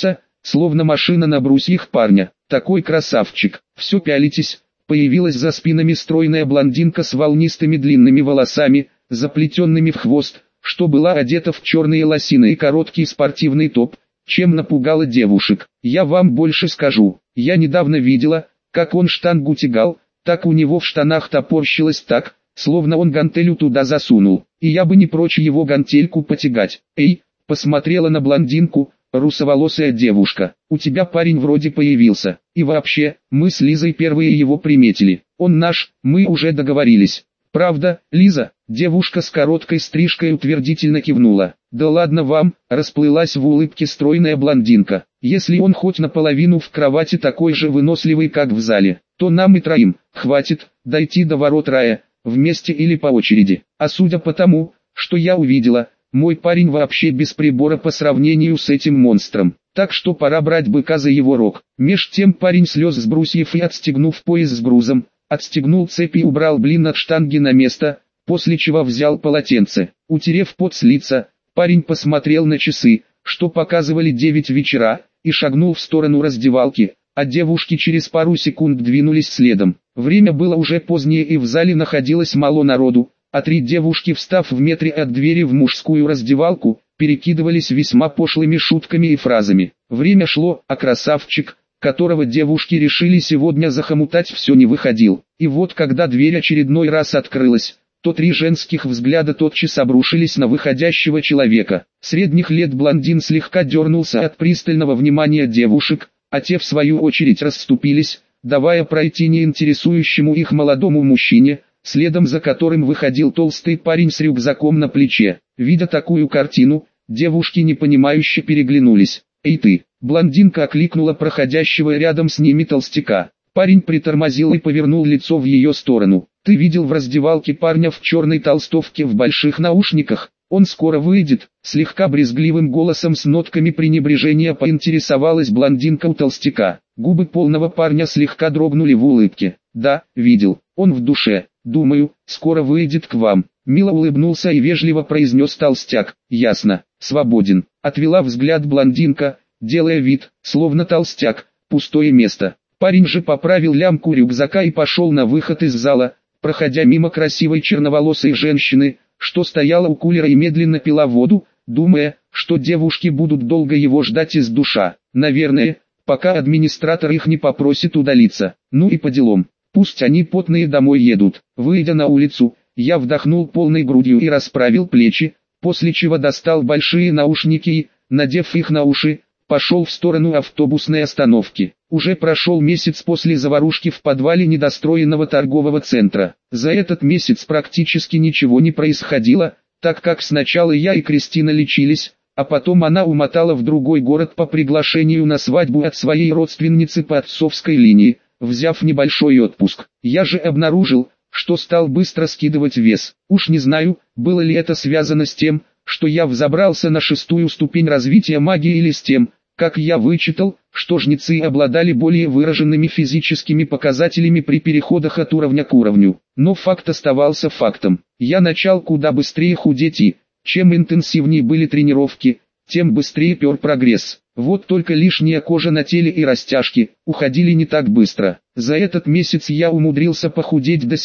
словно машина на брусьях парня. Такой красавчик. Все пялитесь. Появилась за спинами стройная блондинка с волнистыми длинными волосами, заплетенными в хвост, что была одета в черные лосины и короткий спортивный топ, чем напугала девушек. Я вам больше скажу, я недавно видела, как он штангу тягал, так у него в штанах топорщилось так, словно он гантелю туда засунул, и я бы не прочь его гантельку потягать. Эй, посмотрела на блондинку, русоволосая девушка, у тебя парень вроде появился, и вообще, мы с Лизой первые его приметили, он наш, мы уже договорились. Правда, Лиза? Девушка с короткой стрижкой утвердительно кивнула. Да ладно вам, расплылась в улыбке стройная блондинка. Если он хоть наполовину в кровати такой же выносливый, как в зале, то нам и троим хватит дойти до ворот рая, вместе или по очереди. А судя по тому, что я увидела, мой парень вообще без прибора по сравнению с этим монстром. Так что пора брать быка за его рог. Меж тем парень слез с брусьев и, отстегнув пояс с грузом, отстегнул цепь и убрал блин от штанги на место, после чего взял полотенце. Утерев пот с лица, парень посмотрел на часы, что показывали 9 вечера, и шагнул в сторону раздевалки, а девушки через пару секунд двинулись следом. Время было уже позднее и в зале находилось мало народу, а 3 девушки, встав в метре от двери в мужскую раздевалку, перекидывались весьма пошлыми шутками и фразами. Время шло, а красавчик, которого девушки решили сегодня захомутать, все не выходил. И вот когда дверь очередной раз открылась, то 3 женских взгляда тотчас обрушились на выходящего человека. Средних лет блондин слегка дернулся от пристального внимания девушек, а те в свою очередь расступились, давая пройти неинтересующему их молодому мужчине, следом за которым выходил толстый парень с рюкзаком на плече. Видя такую картину, девушки непонимающе переглянулись. «Эй ты!» Блондинка окликнула проходящего рядом с ними толстяка. Парень притормозил и повернул лицо в ее сторону. «Ты видел в раздевалке парня в черной толстовке в больших наушниках? Он скоро выйдет», слегка брезгливым голосом с нотками пренебрежения поинтересовалась блондинка у толстяка. Губы полного парня слегка дрогнули в улыбке. «Да, видел, он в душе, думаю, скоро выйдет к вам», мило улыбнулся и вежливо произнес толстяк. «Ясно, свободен», отвела взгляд блондинка, делая вид, словно толстяк, пустое место. Парень же поправил лямку рюкзака и пошел на выход из зала, проходя мимо красивой черноволосой женщины, что стояла у кулера и медленно пила воду, думая, что девушки будут долго его ждать из душа. Наверное, пока администратор их не попросит удалиться. Ну и по делам. Пусть они потные домой едут. Выйдя на улицу, я вдохнул полной грудью и расправил плечи, после чего достал большие наушники и, надев их на уши, пошел в сторону автобусной остановки. Уже прошел месяц после заварушки в подвале недостроенного торгового центра. За этот месяц практически ничего не происходило, так как сначала я и Кристина лечились, а потом она умотала в другой город по приглашению на свадьбу от своей родственницы по отцовской линии, взяв небольшой отпуск. Я же обнаружил, что стал быстро скидывать вес. Уж не знаю, было ли это связано с тем, что я взобрался на 6-ю ступень развития магии, или с тем, как я вычитал, что жнецы обладали более выраженными физическими показателями при переходах от уровня к уровню. Но факт оставался фактом. Я начал куда быстрее худеть и, чем интенсивнее были тренировки, тем быстрее пер прогресс. Вот только лишняя кожа на теле и растяжки уходили не так быстро. За этот месяц я умудрился похудеть до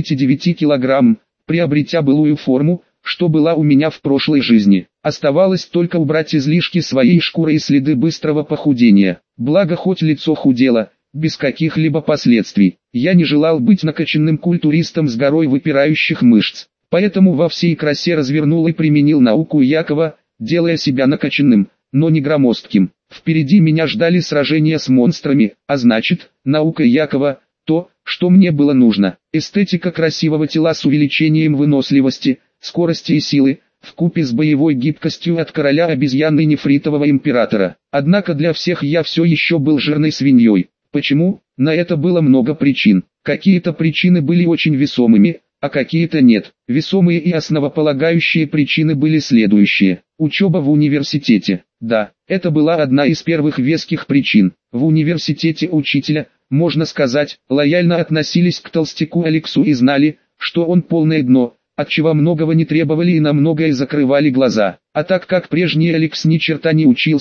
79 килограмм, приобретя былую форму, что была у меня в прошлой жизни. Оставалось только убрать излишки своей шкуры и следы быстрого похудения. Благо хоть лицо худело, без каких-либо последствий. Я не желал быть накачанным культуристом с горой выпирающих мышц. Поэтому во всей красе развернул и применил науку Якова, делая себя накачанным, но не громоздким. Впереди меня ждали сражения с монстрами, а значит, наука Якова – то, что мне было нужно. Эстетика красивого тела с увеличением выносливости, скорости и силы, вкупе с боевой гибкостью от короля обезьян и нефритового императора. Однако для всех я все еще был жирной свиньей. Почему? На это было много причин. Какие-то причины были очень весомыми, а какие-то нет. Весомые и основополагающие причины были следующие. Учеба в университете. Да, это была одна из первых веских причин. В университете учителя, можно сказать, лояльно относились к толстяку Алексу и знали, что он полное дно, отчего многого не требовали и на многое закрывали глаза. А так как прежний Алекс ни черта не учился,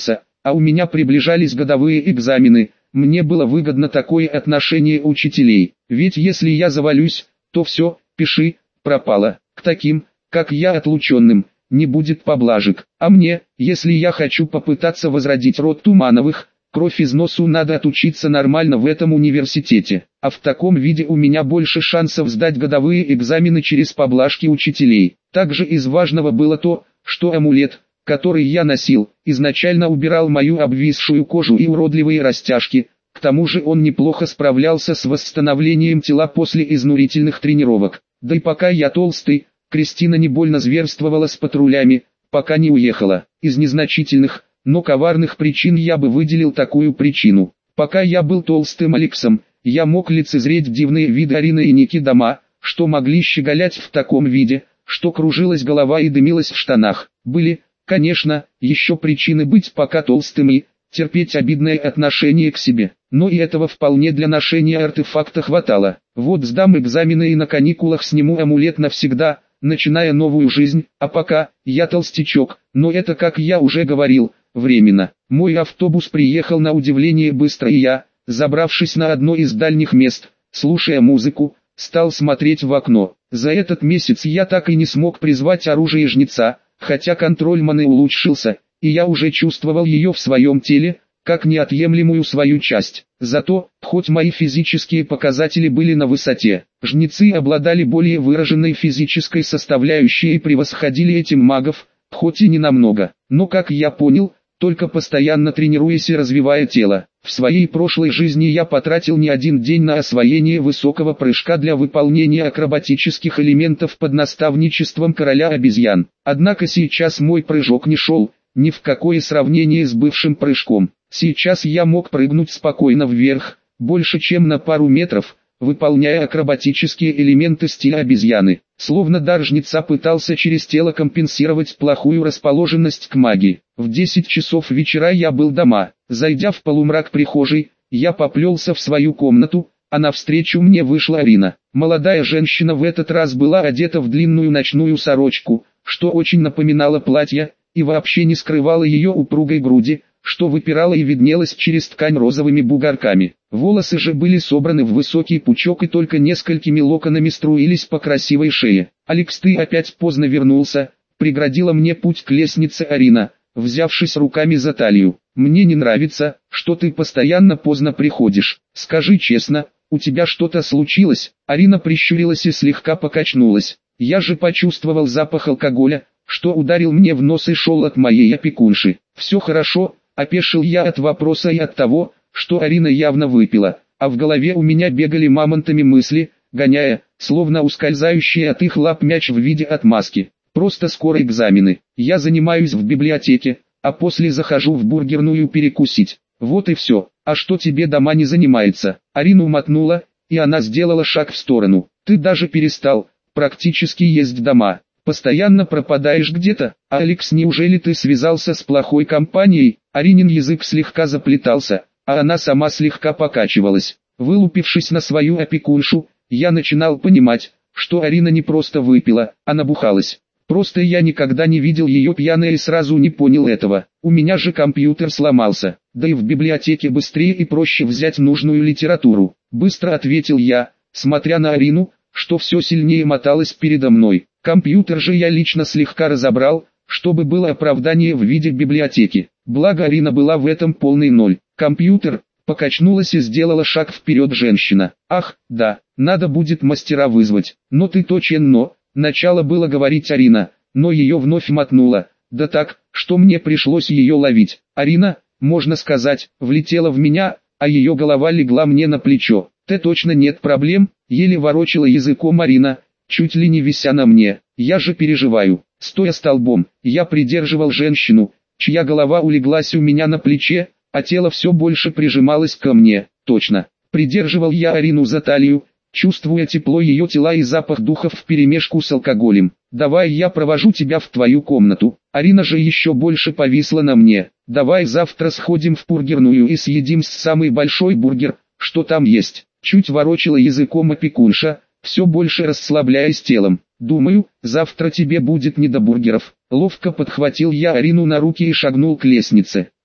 а у меня приближались годовые экзамены. Мне было выгодно такое отношение учителей, ведь если я завалюсь, то все, пиши, пропало. К таким, как я, отлученным, не будет поблажек. А мне, если я хочу попытаться возродить род Тумановых, кровь из носу, надо отучиться нормально в этом университете. А в таком виде у меня больше шансов сдать годовые экзамены через поблажки учителей. Также из важного было то, что амулет, который я носил, изначально убирал мою обвисшую кожу и уродливые растяжки. К тому же он неплохо справлялся с восстановлением тела после изнурительных тренировок. Да и пока я толстый, Кристина не больно зверствовала с патрулями, пока не уехала. Из незначительных, но коварных причин я бы выделил такую причину. Пока я был толстым Алексом, я мог лицезреть дивные виды Арины и Ники дома, что могли щеголять в таком виде, что кружилась голова и дымилась в штанах. Были, конечно, еще причины быть пока толстым и терпеть обидное отношение к себе, но и этого вполне для ношения артефакта хватало. Вот сдам экзамены и на каникулах сниму амулет навсегда, начиная новую жизнь, а пока, я толстячок, но это, как я уже говорил, временно. Мой автобус приехал на удивление быстро, и я, забравшись на одно из дальних мест, слушая музыку, стал смотреть в окно. За этот месяц я так и не смог призвать оружие жнеца, хотя контроль маны улучшился, и я уже чувствовал ее в своем теле, как неотъемлемую свою часть. Зато, хоть мои физические показатели были на высоте, жнецы обладали более выраженной физической составляющей и превосходили этим магов, хоть и не намного. Но, как я понял, только постоянно тренируясь и развивая тело. В своей прошлой жизни я потратил не один день на освоение высокого прыжка для выполнения акробатических элементов под наставничеством короля обезьян. Однако сейчас мой прыжок не шел ни в какое сравнение с бывшим прыжком. Сейчас я мог прыгнуть спокойно вверх, больше чем на пару метров, выполняя акробатические элементы стиля обезьяны. Словно дар жнеца пытался через тело компенсировать плохую расположенность к магии. В 10 часов вечера я был дома. Зайдя в полумрак прихожей, я поплелся в свою комнату, а навстречу мне вышла Арина. Молодая женщина в этот раз была одета в длинную ночную сорочку, что очень напоминало платье, и вообще не скрывала ее упругой груди, что выпирало и виднелось через ткань розовыми бугорками. Волосы же были собраны в высокий пучок и только несколькими локонами струились по красивой шее. «Алекс, ты опять поздно вернулся», — преградила мне путь к лестнице Арина, взявшись руками за талию. «Мне не нравится, что ты постоянно поздно приходишь. Скажи честно, у тебя что-то случилось?» Арина прищурилась и слегка покачнулась. «Я же почувствовал запах алкоголя, что ударил мне в нос и шел от моей опекунши». «Все хорошо», — опешил я от вопроса и от того, что Арина явно выпила, а в голове у меня бегали мамонтами мысли, гоняя, словно ускользающий от их лап мяч в виде отмазки. «Просто скоро экзамены. Я занимаюсь в библиотеке, а после захожу в бургерную перекусить. Вот и все. А что тебе дома не занимается?» Арину мотнула, и она сделала шаг в сторону. «Ты даже перестал практически есть дома. Постоянно пропадаешь где-то. А Алекс, неужели ты связался с плохой компанией?» Аринин язык слегка заплетался, а она сама слегка покачивалась. Вылупившись на свою опекуншу, я начинал понимать, что Арина не просто выпила, а набухалась. Просто я никогда не видел ее пьяной и сразу не понял этого. У меня же компьютер сломался, да и в библиотеке быстрее и проще взять нужную литературу. Быстро ответил я, смотря на Арину, что все сильнее моталась передо мной. Компьютер же я лично слегка разобрал, чтобы было оправдание в виде библиотеки. Благо Арина была в этом полный ноль. «Компьютер», покачнулась и сделала шаг вперед женщина. «Ах, да, надо будет мастера вызвать. Но ты точен, но...» Начало было говорить Арина, но ее вновь мотнуло. Да так, что мне пришлось ее ловить. Арина, можно сказать, влетела в меня, а ее голова легла мне на плечо. «Ты точно нет проблем?» Еле ворочала языком Арина, чуть ли не вися на мне. «Я же переживаю». Стоя столбом, я придерживал женщину, чья голова улеглась у меня на плече, а тело все больше прижималось ко мне. Точно. Придерживал я Арину за талию, чувствуя тепло ее тела и запах духов вперемешку с алкоголем. «Давай я провожу тебя в твою комнату». Арина же еще больше повисла на мне. «Давай завтра сходим в бургерную и съедим самый большой бургер, что там есть». Чуть ворочала языком опекунша, все больше расслабляясь телом. «Думаю, завтра тебе будет не до бургеров». Ловко подхватил я Арину на руки и шагнул к лестнице.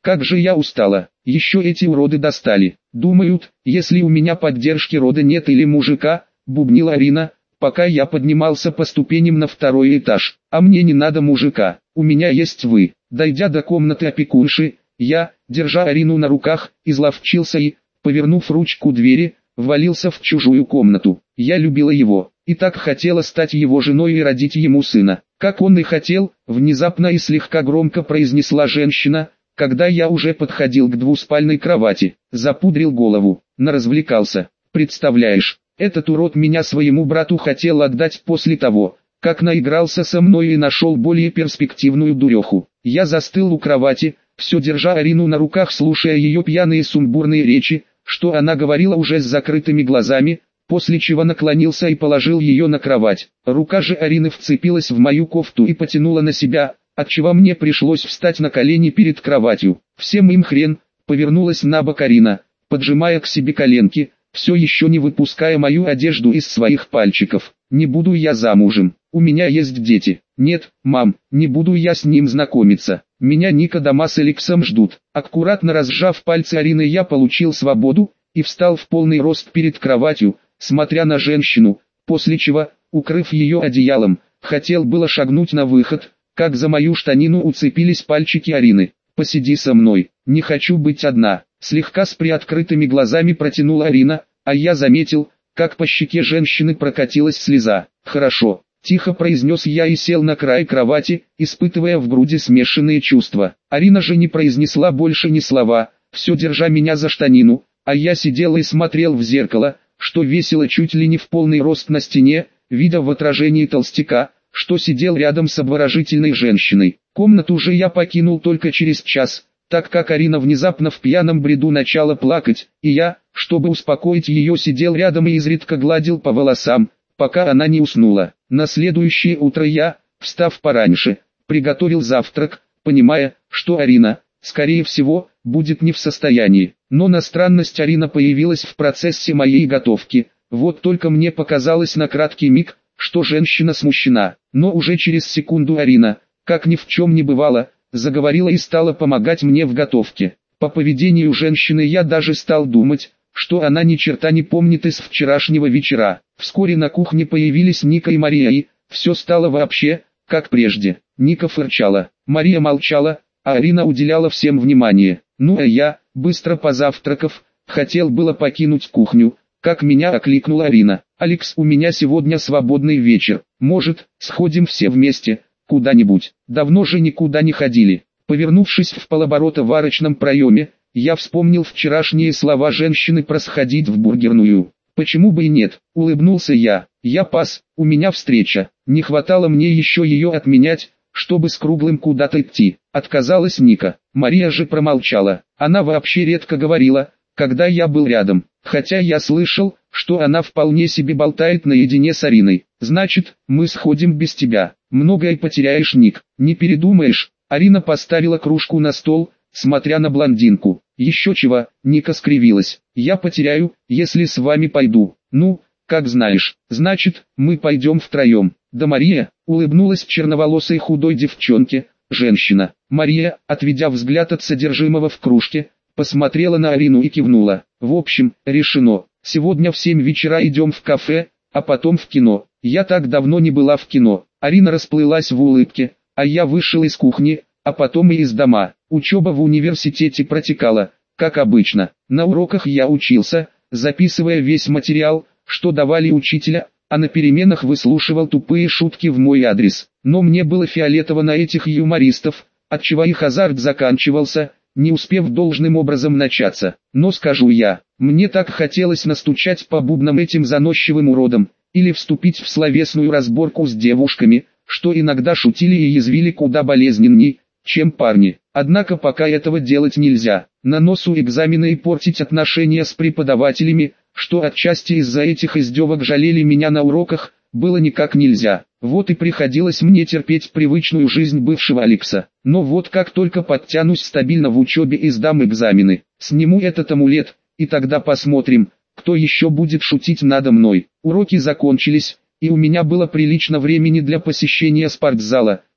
Как же я устала, еще эти уроды достали. Думают, если у меня поддержки рода нет или мужика, бубнила Арина, пока я поднимался по ступеням на второй этаж. А мне не надо мужика, у меня есть вы. Дойдя до комнаты опекунши, я, держа Арину на руках, изловчился и, повернув ручку двери, ввалился в чужую комнату. Я любила его, и так хотела стать его женой и родить ему сына. Как он и хотел, внезапно и слегка громко произнесла женщина, когда я уже подходил к двуспальной кровати. Запудрил голову, наразвлекался. Представляешь, этот урод меня своему брату хотел отдать после того, как наигрался со мной и нашел более перспективную дуреху. Я застыл у кровати, все держа Арину на руках, слушая ее пьяные сумбурные речи, что она говорила уже с закрытыми глазами, после чего наклонился и положил ее на кровать. Рука же Арины вцепилась в мою кофту и потянула на себя, отчего мне пришлось встать на колени перед кроватью. Всем им хрен, повернулась на бок Арина, поджимая к себе коленки, все еще не выпуская мою одежду из своих пальчиков. Не буду я замужем, у меня есть дети. Нет, мам, не буду я с ним знакомиться. Меня Ника дома с Алексом ждут. Аккуратно разжав пальцы Арины, я получил свободу и встал в полный рост перед кроватью, смотря на женщину, после чего, укрыв ее одеялом, хотел было шагнуть на выход, как за мою штанину уцепились пальчики Арины. «Посиди со мной, не хочу быть одна», слегка с приоткрытыми глазами протянула Арина, а я заметил, как по щеке женщины прокатилась слеза. «Хорошо», тихо произнес я и сел на край кровати, испытывая в груди смешанные чувства. Арина же не произнесла больше ни слова, все держа меня за штанину, а я сидел и смотрел в зеркало, что висело чуть ли не в полный рост на стене, видя в отражении толстяка, что сидел рядом с обворожительной женщиной. Комнату же я покинул только через час, так как Арина внезапно в пьяном бреду начала плакать, и я, чтобы успокоить ее, сидел рядом и изредка гладил по волосам, пока она не уснула. На следующее утро я, встав пораньше, приготовил завтрак, понимая, что Арина, скорее всего, будет не в состоянии. Но на странность Арина появилась в процессе моей готовки. Вот только мне показалось на краткий миг, что женщина смущена. Но уже через секунду Арина, как ни в чем не бывало, заговорила и стала помогать мне в готовке. По поведению женщины я даже стал думать, что она ни черта не помнит из вчерашнего вечера. Вскоре на кухне появились Ника и Мария, и все стало вообще, как прежде. Ника фырчала, Мария молчала, а Арина уделяла всем внимание. Ну а я, быстро позавтракав, хотел было покинуть кухню, как меня окликнула Арина. «Алекс, у меня сегодня свободный вечер, может, сходим все вместе, куда-нибудь?» Давно же никуда не ходили. Повернувшись в полоборота в арочном проеме, я вспомнил вчерашние слова женщины про сходить в бургерную. «Почему бы и нет?» — улыбнулся я. «Я пас, у меня встреча, не хватало мне еще ее отменять, чтобы с Круглым куда-то идти». Отказалась Ника. Мария же промолчала. Она вообще редко говорила, когда я был рядом, хотя я слышал, что она вполне себе болтает наедине с Ариной. «Значит, мы сходим без тебя. Многое потеряешь, Ник, не передумаешь?» Арина поставила кружку на стол, смотря на блондинку. «Еще чего?» — Ника скривилась. «Я потеряю, если с вами пойду». «Ну, как знаешь. Значит, мы пойдем втроем». «Да, Мария», — улыбнулась черноволосой худой девчонке, женщина. Мария, отведя взгляд от содержимого в кружке, посмотрела на Арину и кивнула. «В общем, решено. Сегодня в 7 вечера идем в кафе, а потом в кино. Я так давно не была в кино». Арина расплылась в улыбке, а я вышел из кухни, а потом и из дома. Учеба в университете протекала, как обычно. На уроках я учился, записывая весь материал, что давали учителя, а на переменах выслушивал тупые шутки в мой адрес. Но мне было фиолетово на этих юмористов, отчего их азарт заканчивался, не успев должным образом начаться. Но скажу я, мне так хотелось настучать по бубнам этим заносчивым уродам, или вступить в словесную разборку с девушками, что иногда шутили и язвили куда болезненней, чем парни. Однако пока этого делать нельзя. На носу экзамены и портить отношения с преподавателями, что отчасти из-за этих издевок жалели меня на уроках, было никак нельзя. Вот и приходилось мне терпеть привычную жизнь бывшего Алекса. Но вот как только подтянусь стабильно в учебе и сдам экзамены, сниму этот амулет, и тогда посмотрим, кто еще будет шутить надо мной. Уроки закончились, и у меня было прилично времени для посещения спортзала,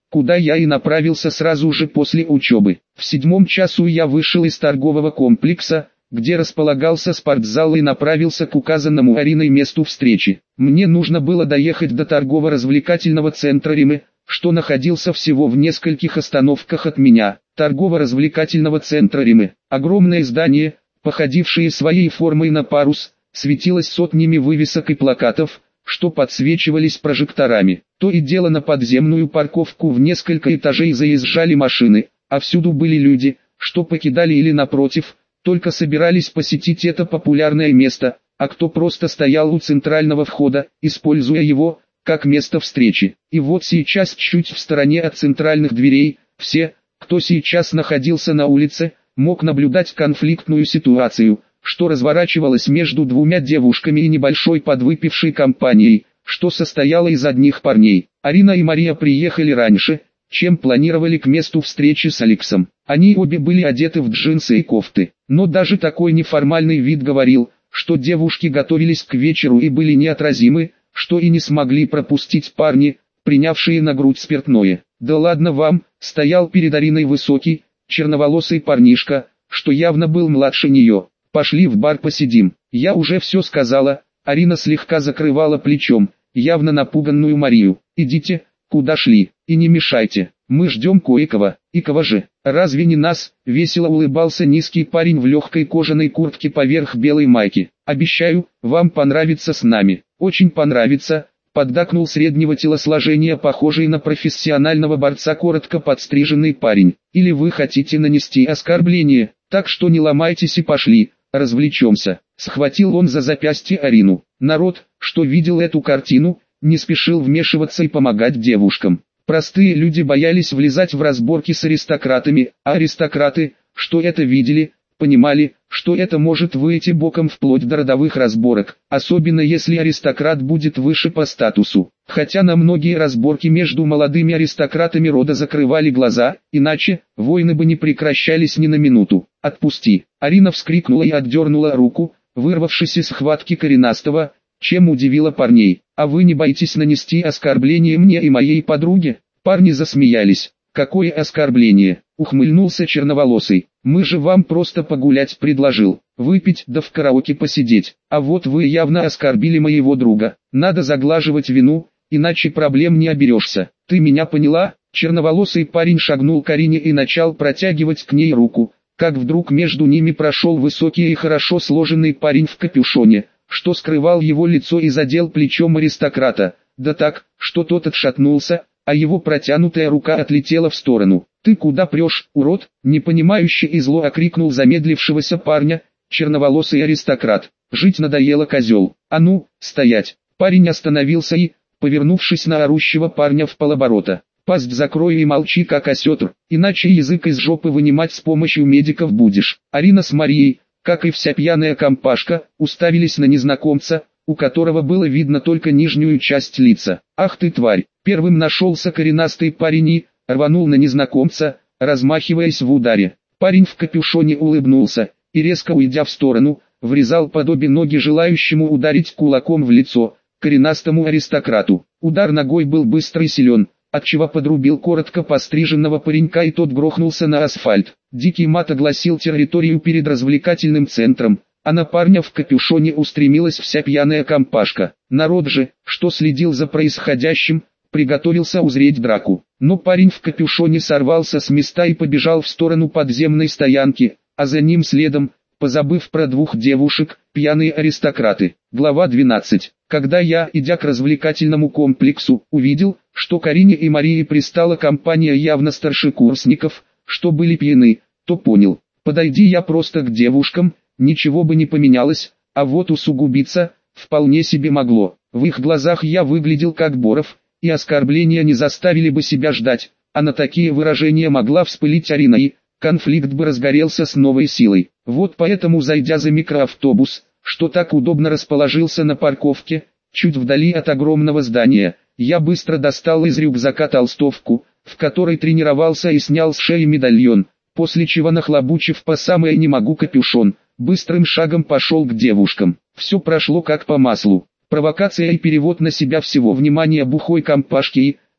куда я и направился сразу же после учебы. В 7 часу я вышел из торгового комплекса, где располагался спортзал, и направился к указанному Ариной месту встречи. Мне нужно было доехать до торгово-развлекательного центра Римы, что находился всего в нескольких остановках от меня. Торгово-развлекательного центра Римы. Огромное здание, походившее своей формой на парус, светилось сотнями вывесок и плакатов, что подсвечивались прожекторами. То и дело на подземную парковку в несколько этажей заезжали машины, а всюду были люди, что покидали или напротив, только собирались посетить это популярное место, а кто просто стоял у центрального входа, используя его, как место встречи. И вот сейчас чуть в стороне от центральных дверей, все, кто сейчас находился на улице, мог наблюдать конфликтную ситуацию, что разворачивалась между двумя девушками и небольшой подвыпившей компанией, что состояло из одних парней. Арина и Мария приехали раньше, чем планировали, к месту встречи с Алексом. Они обе были одеты в джинсы и кофты, но даже такой неформальный вид говорил, что девушки готовились к вечеру и были неотразимы, что и не смогли пропустить парни, принявшие на грудь спиртное. «Да ладно вам», — стоял перед Ариной высокий, черноволосый парнишка, что явно был младше нее. «Пошли в бар посидим». «Я уже все сказала», — Арина слегка закрывала плечом, явно напуганную Марию. «Идите, куда шли, и не мешайте, мы ждем кое-кого». «И кого же? Разве не нас?» — весело улыбался низкий парень в легкой кожаной куртке поверх белой майки. «Обещаю, вам понравится с нами». «Очень понравится», — поддакнул среднего телосложения, похожий на профессионального борца коротко подстриженный парень. «Или вы хотите нанести оскорбление? Так что не ломайтесь и пошли, развлечемся». Схватил он за запястье Арину. Народ, что видел эту картину, не спешил вмешиваться и помогать девушкам. Простые люди боялись влезать в разборки с аристократами, а аристократы, что это видели, понимали, что это может выйти боком вплоть до родовых разборок, особенно если аристократ будет выше по статусу. Хотя на многие разборки между молодыми аристократами рода закрывали глаза, иначе войны бы не прекращались ни на минуту. «Отпусти!» Арина вскрикнула и отдернула руку, вырвавшись из схватки коренастого, чем удивила парней. «А вы не боитесь нанести оскорбление мне и моей подруге?» Парни засмеялись. «Какое оскорбление?» — ухмыльнулся черноволосый. «Мы же вам просто погулять предложил, выпить да в караоке посидеть, а вот вы явно оскорбили моего друга. Надо заглаживать вину, иначе проблем не оберешься. Ты меня поняла?» Черноволосый парень шагнул к Арине и начал протягивать к ней руку, как вдруг между ними прошел высокий и хорошо сложенный парень в капюшоне, что скрывал его лицо, и задел плечом аристократа, да так, что тот отшатнулся, а его протянутая рука отлетела в сторону. «Ты куда прешь, урод?» — непонимающе и зло окрикнул замедлившегося парня, черноволосый аристократ. «Жить надоело, козел! А ну, стоять!» Парень остановился и, повернувшись на орущего парня вполоборота: «Пасть закрой и молчи как осетр, иначе язык из жопы вынимать с помощью медиков будешь». Арина с Марией, как и вся пьяная компашка, уставились на незнакомца, у которого было видно только нижнюю часть лица. «Ах ты тварь!» Первым нашелся коренастый парень и рванул на незнакомца, размахиваясь в ударе. Парень в капюшоне улыбнулся и, резко уйдя в сторону, врезал под обе ноги желающему ударить кулаком в лицо коренастому аристократу. Удар ногой был быстрый и силен, отчего подрубил коротко постриженного паренька, и тот грохнулся на асфальт. Дикий мат огласил территорию перед развлекательным центром, а на парня в капюшоне устремилась вся пьяная компашка. Народ же, что следил за происходящим, приготовился узреть драку. Но парень в капюшоне сорвался с места и побежал в сторону подземной стоянки, а за ним следом, позабыв про двух девушек, пьяные аристократы. Глава 12. Когда я, идя к развлекательному комплексу, увидел, что к Арине и Марии пристала компания явно старшекурсников, что были пьяны, то понял: подойди я просто к девушкам, ничего бы не поменялось, а вот усугубиться вполне себе могло. В их глазах я выглядел как Боров, и оскорбления не заставили бы себя ждать, а на такие выражения могла вспылить Арина, и конфликт бы разгорелся с новой силой. Вот поэтому, зайдя за микроавтобус, что так удобно расположился на парковке, чуть вдали от огромного здания, я быстро достал из рюкзака толстовку, в которой тренировался, и снял с шеи медальон, после чего, нахлобучив по самое не могу капюшон, быстрым шагом пошел к девушкам. Все прошло как по маслу. Провокация и перевод на себя всего внимания бухой компашки, и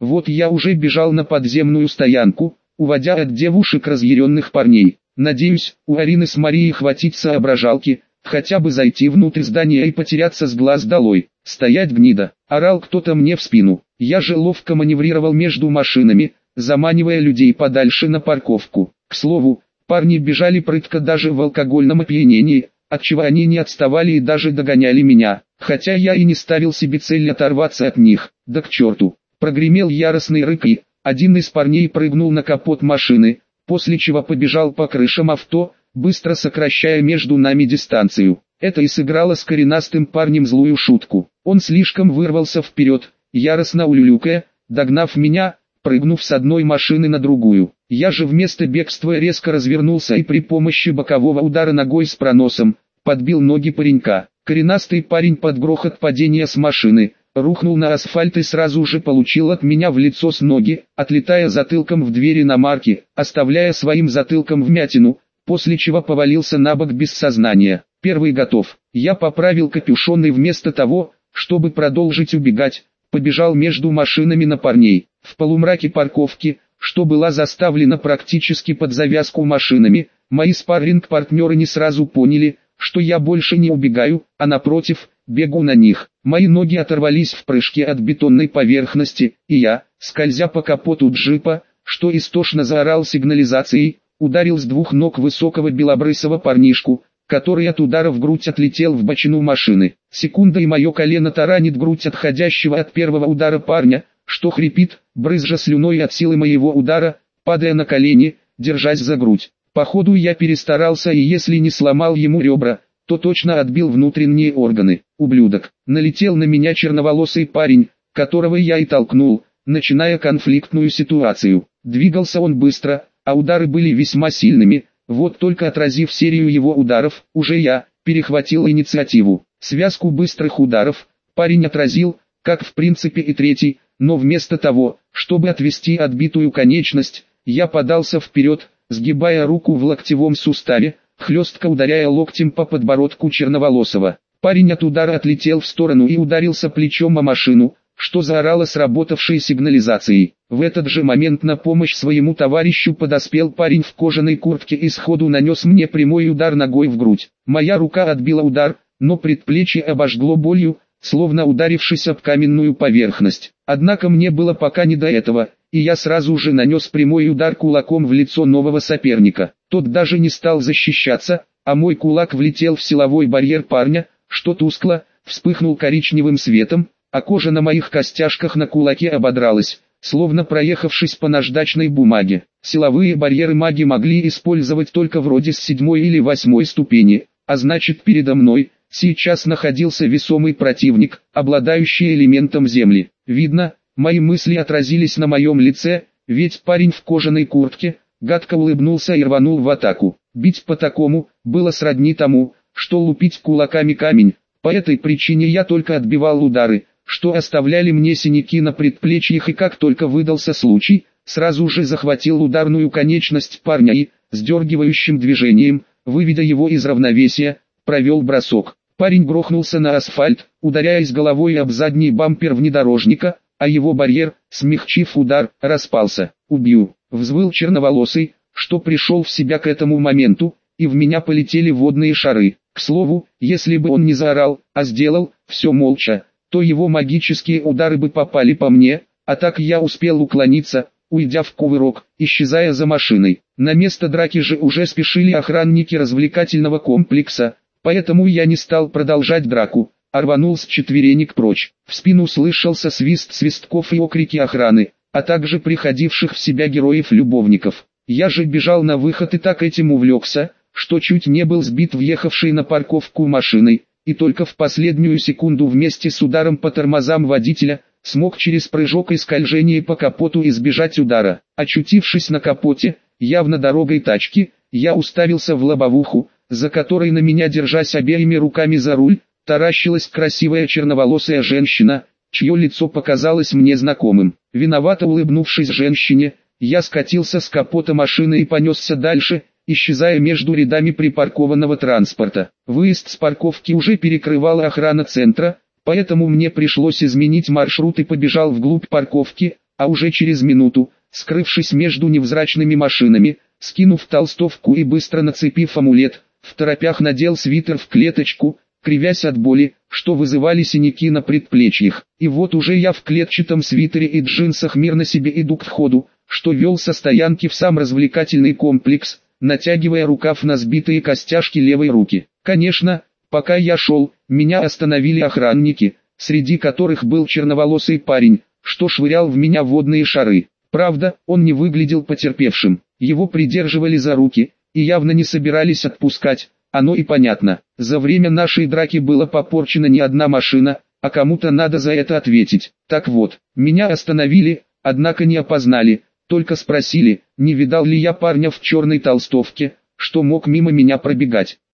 Вот я уже бежал на подземную стоянку, уводя от девушек разъяренных парней. Надеюсь, у Арины с Марией хватит соображалки, хотя бы зайти внутрь здания и потеряться с глаз долой. «Стоять, гнида!» – орал кто-то мне в спину. Я же ловко маневрировал между машинами, заманивая людей подальше на парковку. К слову, парни бежали прытко даже в алкогольном опьянении, отчего они не отставали и даже догоняли меня, хотя я и не ставил себе цель оторваться от них. Да к черту! Прогремел яростный рык и один из парней прыгнул на капот машины, после чего побежал по крышам авто, быстро сокращая между нами дистанцию. Это и сыграло с коренастым парнем злую шутку. Он слишком вырвался вперед, яростно улюлюкая, догнав меня, прыгнув с одной машины на другую. Я же вместо бегства резко развернулся и при помощи бокового удара ногой с проносом, подбил ноги паренька. Коренастый парень под грохот падения с машины рухнул на асфальт и сразу же получил от меня в лицо с ноги, отлетая затылком в двери иномарки, оставляя своим затылком вмятину, после чего повалился на бок без сознания. Первый готов. Я поправил капюшон и вместо того, чтобы продолжить убегать, побежал между машинами на парней. В полумраке парковки, что была заставлена практически под завязку машинами, мои спарринг-партнеры не сразу поняли, что я больше не убегаю, а напротив, бегу на них. Мои ноги оторвались в прыжке от бетонной поверхности, и я, скользя по капоту джипа, что истошно заорал сигнализацией, ударил с двух ног высокого белобрысого парнишку, который от удара в грудь отлетел в бочину машины. Секунда и мое колено таранит грудь отходящего от первого удара парня, что хрипит, брызжа слюной от силы моего удара, падая на колени, держась за грудь. Походу я перестарался и если не сломал ему ребра, то точно отбил внутренние органы. Ублюдок. Налетел на меня черноволосый парень, которого я и толкнул, начиная конфликтную ситуацию. Двигался он быстро, а удары были весьма сильными. Вот только отразив серию его ударов, уже я перехватил инициативу. Связку быстрых ударов парень отразил, как в принципе и третий, но вместо того, чтобы отвести отбитую конечность, я подался вперед, сгибая руку в локтевом суставе, хлестко ударяя локтем по подбородку черноволосого. Парень от удара отлетел в сторону и ударился плечом о машину, что заорало сработавшей сигнализацией. В этот же момент на помощь своему товарищу подоспел парень в кожаной куртке и сходу нанес мне прямой удар ногой в грудь. Моя рука отбила удар, но предплечье обожгло болью, словно ударившись об каменную поверхность. Однако мне было пока не до этого, и я сразу же нанес прямой удар кулаком в лицо нового соперника. Тот даже не стал защищаться, а мой кулак влетел в силовой барьер парня, что тускло, вспыхнул коричневым светом, а кожа на моих костяшках на кулаке ободралась, словно проехавшись по наждачной бумаге. Силовые барьеры маги могли использовать только вроде с 7 или 8 ступени, а значит передо мной сейчас находился весомый противник, обладающий элементом земли. Видно, мои мысли отразились на моем лице, ведь парень в кожаной куртке гадко улыбнулся и рванул в атаку. Бить по такому было сродни тому, что лупить кулаками камень. По этой причине я только отбивал удары, что оставляли мне синяки на предплечьях, и как только выдался случай, сразу же захватил ударную конечность парня и, сдергивающим движением, выведя его из равновесия, провел бросок. Парень грохнулся на асфальт, ударяясь головой об задний бампер внедорожника, а его барьер, смягчив удар, распался. «Убью!» — взвыл черноволосый, что пришел в себя к этому моменту, и в меня полетели водные шары. К слову, если бы он не заорал, а сделал все молча, то его магические удары бы попали по мне, а так я успел уклониться, уйдя в кувырок, исчезая за машиной. На место драки же уже спешили охранники развлекательного комплекса, поэтому я не стал продолжать драку, а рванул с четверенек прочь. В спину слышался свист свистков и окрики охраны, а также приходивших в себя героев-любовников. Я же бежал на выход и так этим увлекся, что чуть не был сбит въехавшей на парковку машиной, и только в последнюю секунду вместе с ударом по тормозам водителя, смог через прыжок и скольжение по капоту избежать удара. Очутившись на капоте, явно дорогой тачки, я уставился в лобовуху, за которой на меня, держась обеими руками за руль, таращилась красивая черноволосая женщина, чье лицо показалось мне знакомым. Виновато улыбнувшись женщине, я скатился с капота машины и понесся дальше, исчезая между рядами припаркованного транспорта. Выезд с парковки уже перекрывала охрана центра, поэтому мне пришлось изменить маршрут и побежал вглубь парковки, а уже через минуту, скрывшись между невзрачными машинами, скинув толстовку и быстро нацепив амулет, второпях надел свитер в клеточку, кривясь от боли, что вызывали синяки на предплечьях. И вот уже я в клетчатом свитере и джинсах мирно себе иду к входу, что вел со стоянки в сам развлекательный комплекс, натягивая рукав на сбитые костяшки левой руки. Конечно, пока я шел, меня остановили охранники, среди которых был черноволосый парень, что швырял в меня водные шары. Правда, он не выглядел потерпевшим, его придерживали за руки, и явно не собирались отпускать, оно и понятно. За время нашей драки была попорчена не одна машина, а кому-то надо за это ответить. Так вот, меня остановили, однако не опознали, только спросили, не видал ли я парня в черной толстовке, что мог мимо меня пробегать.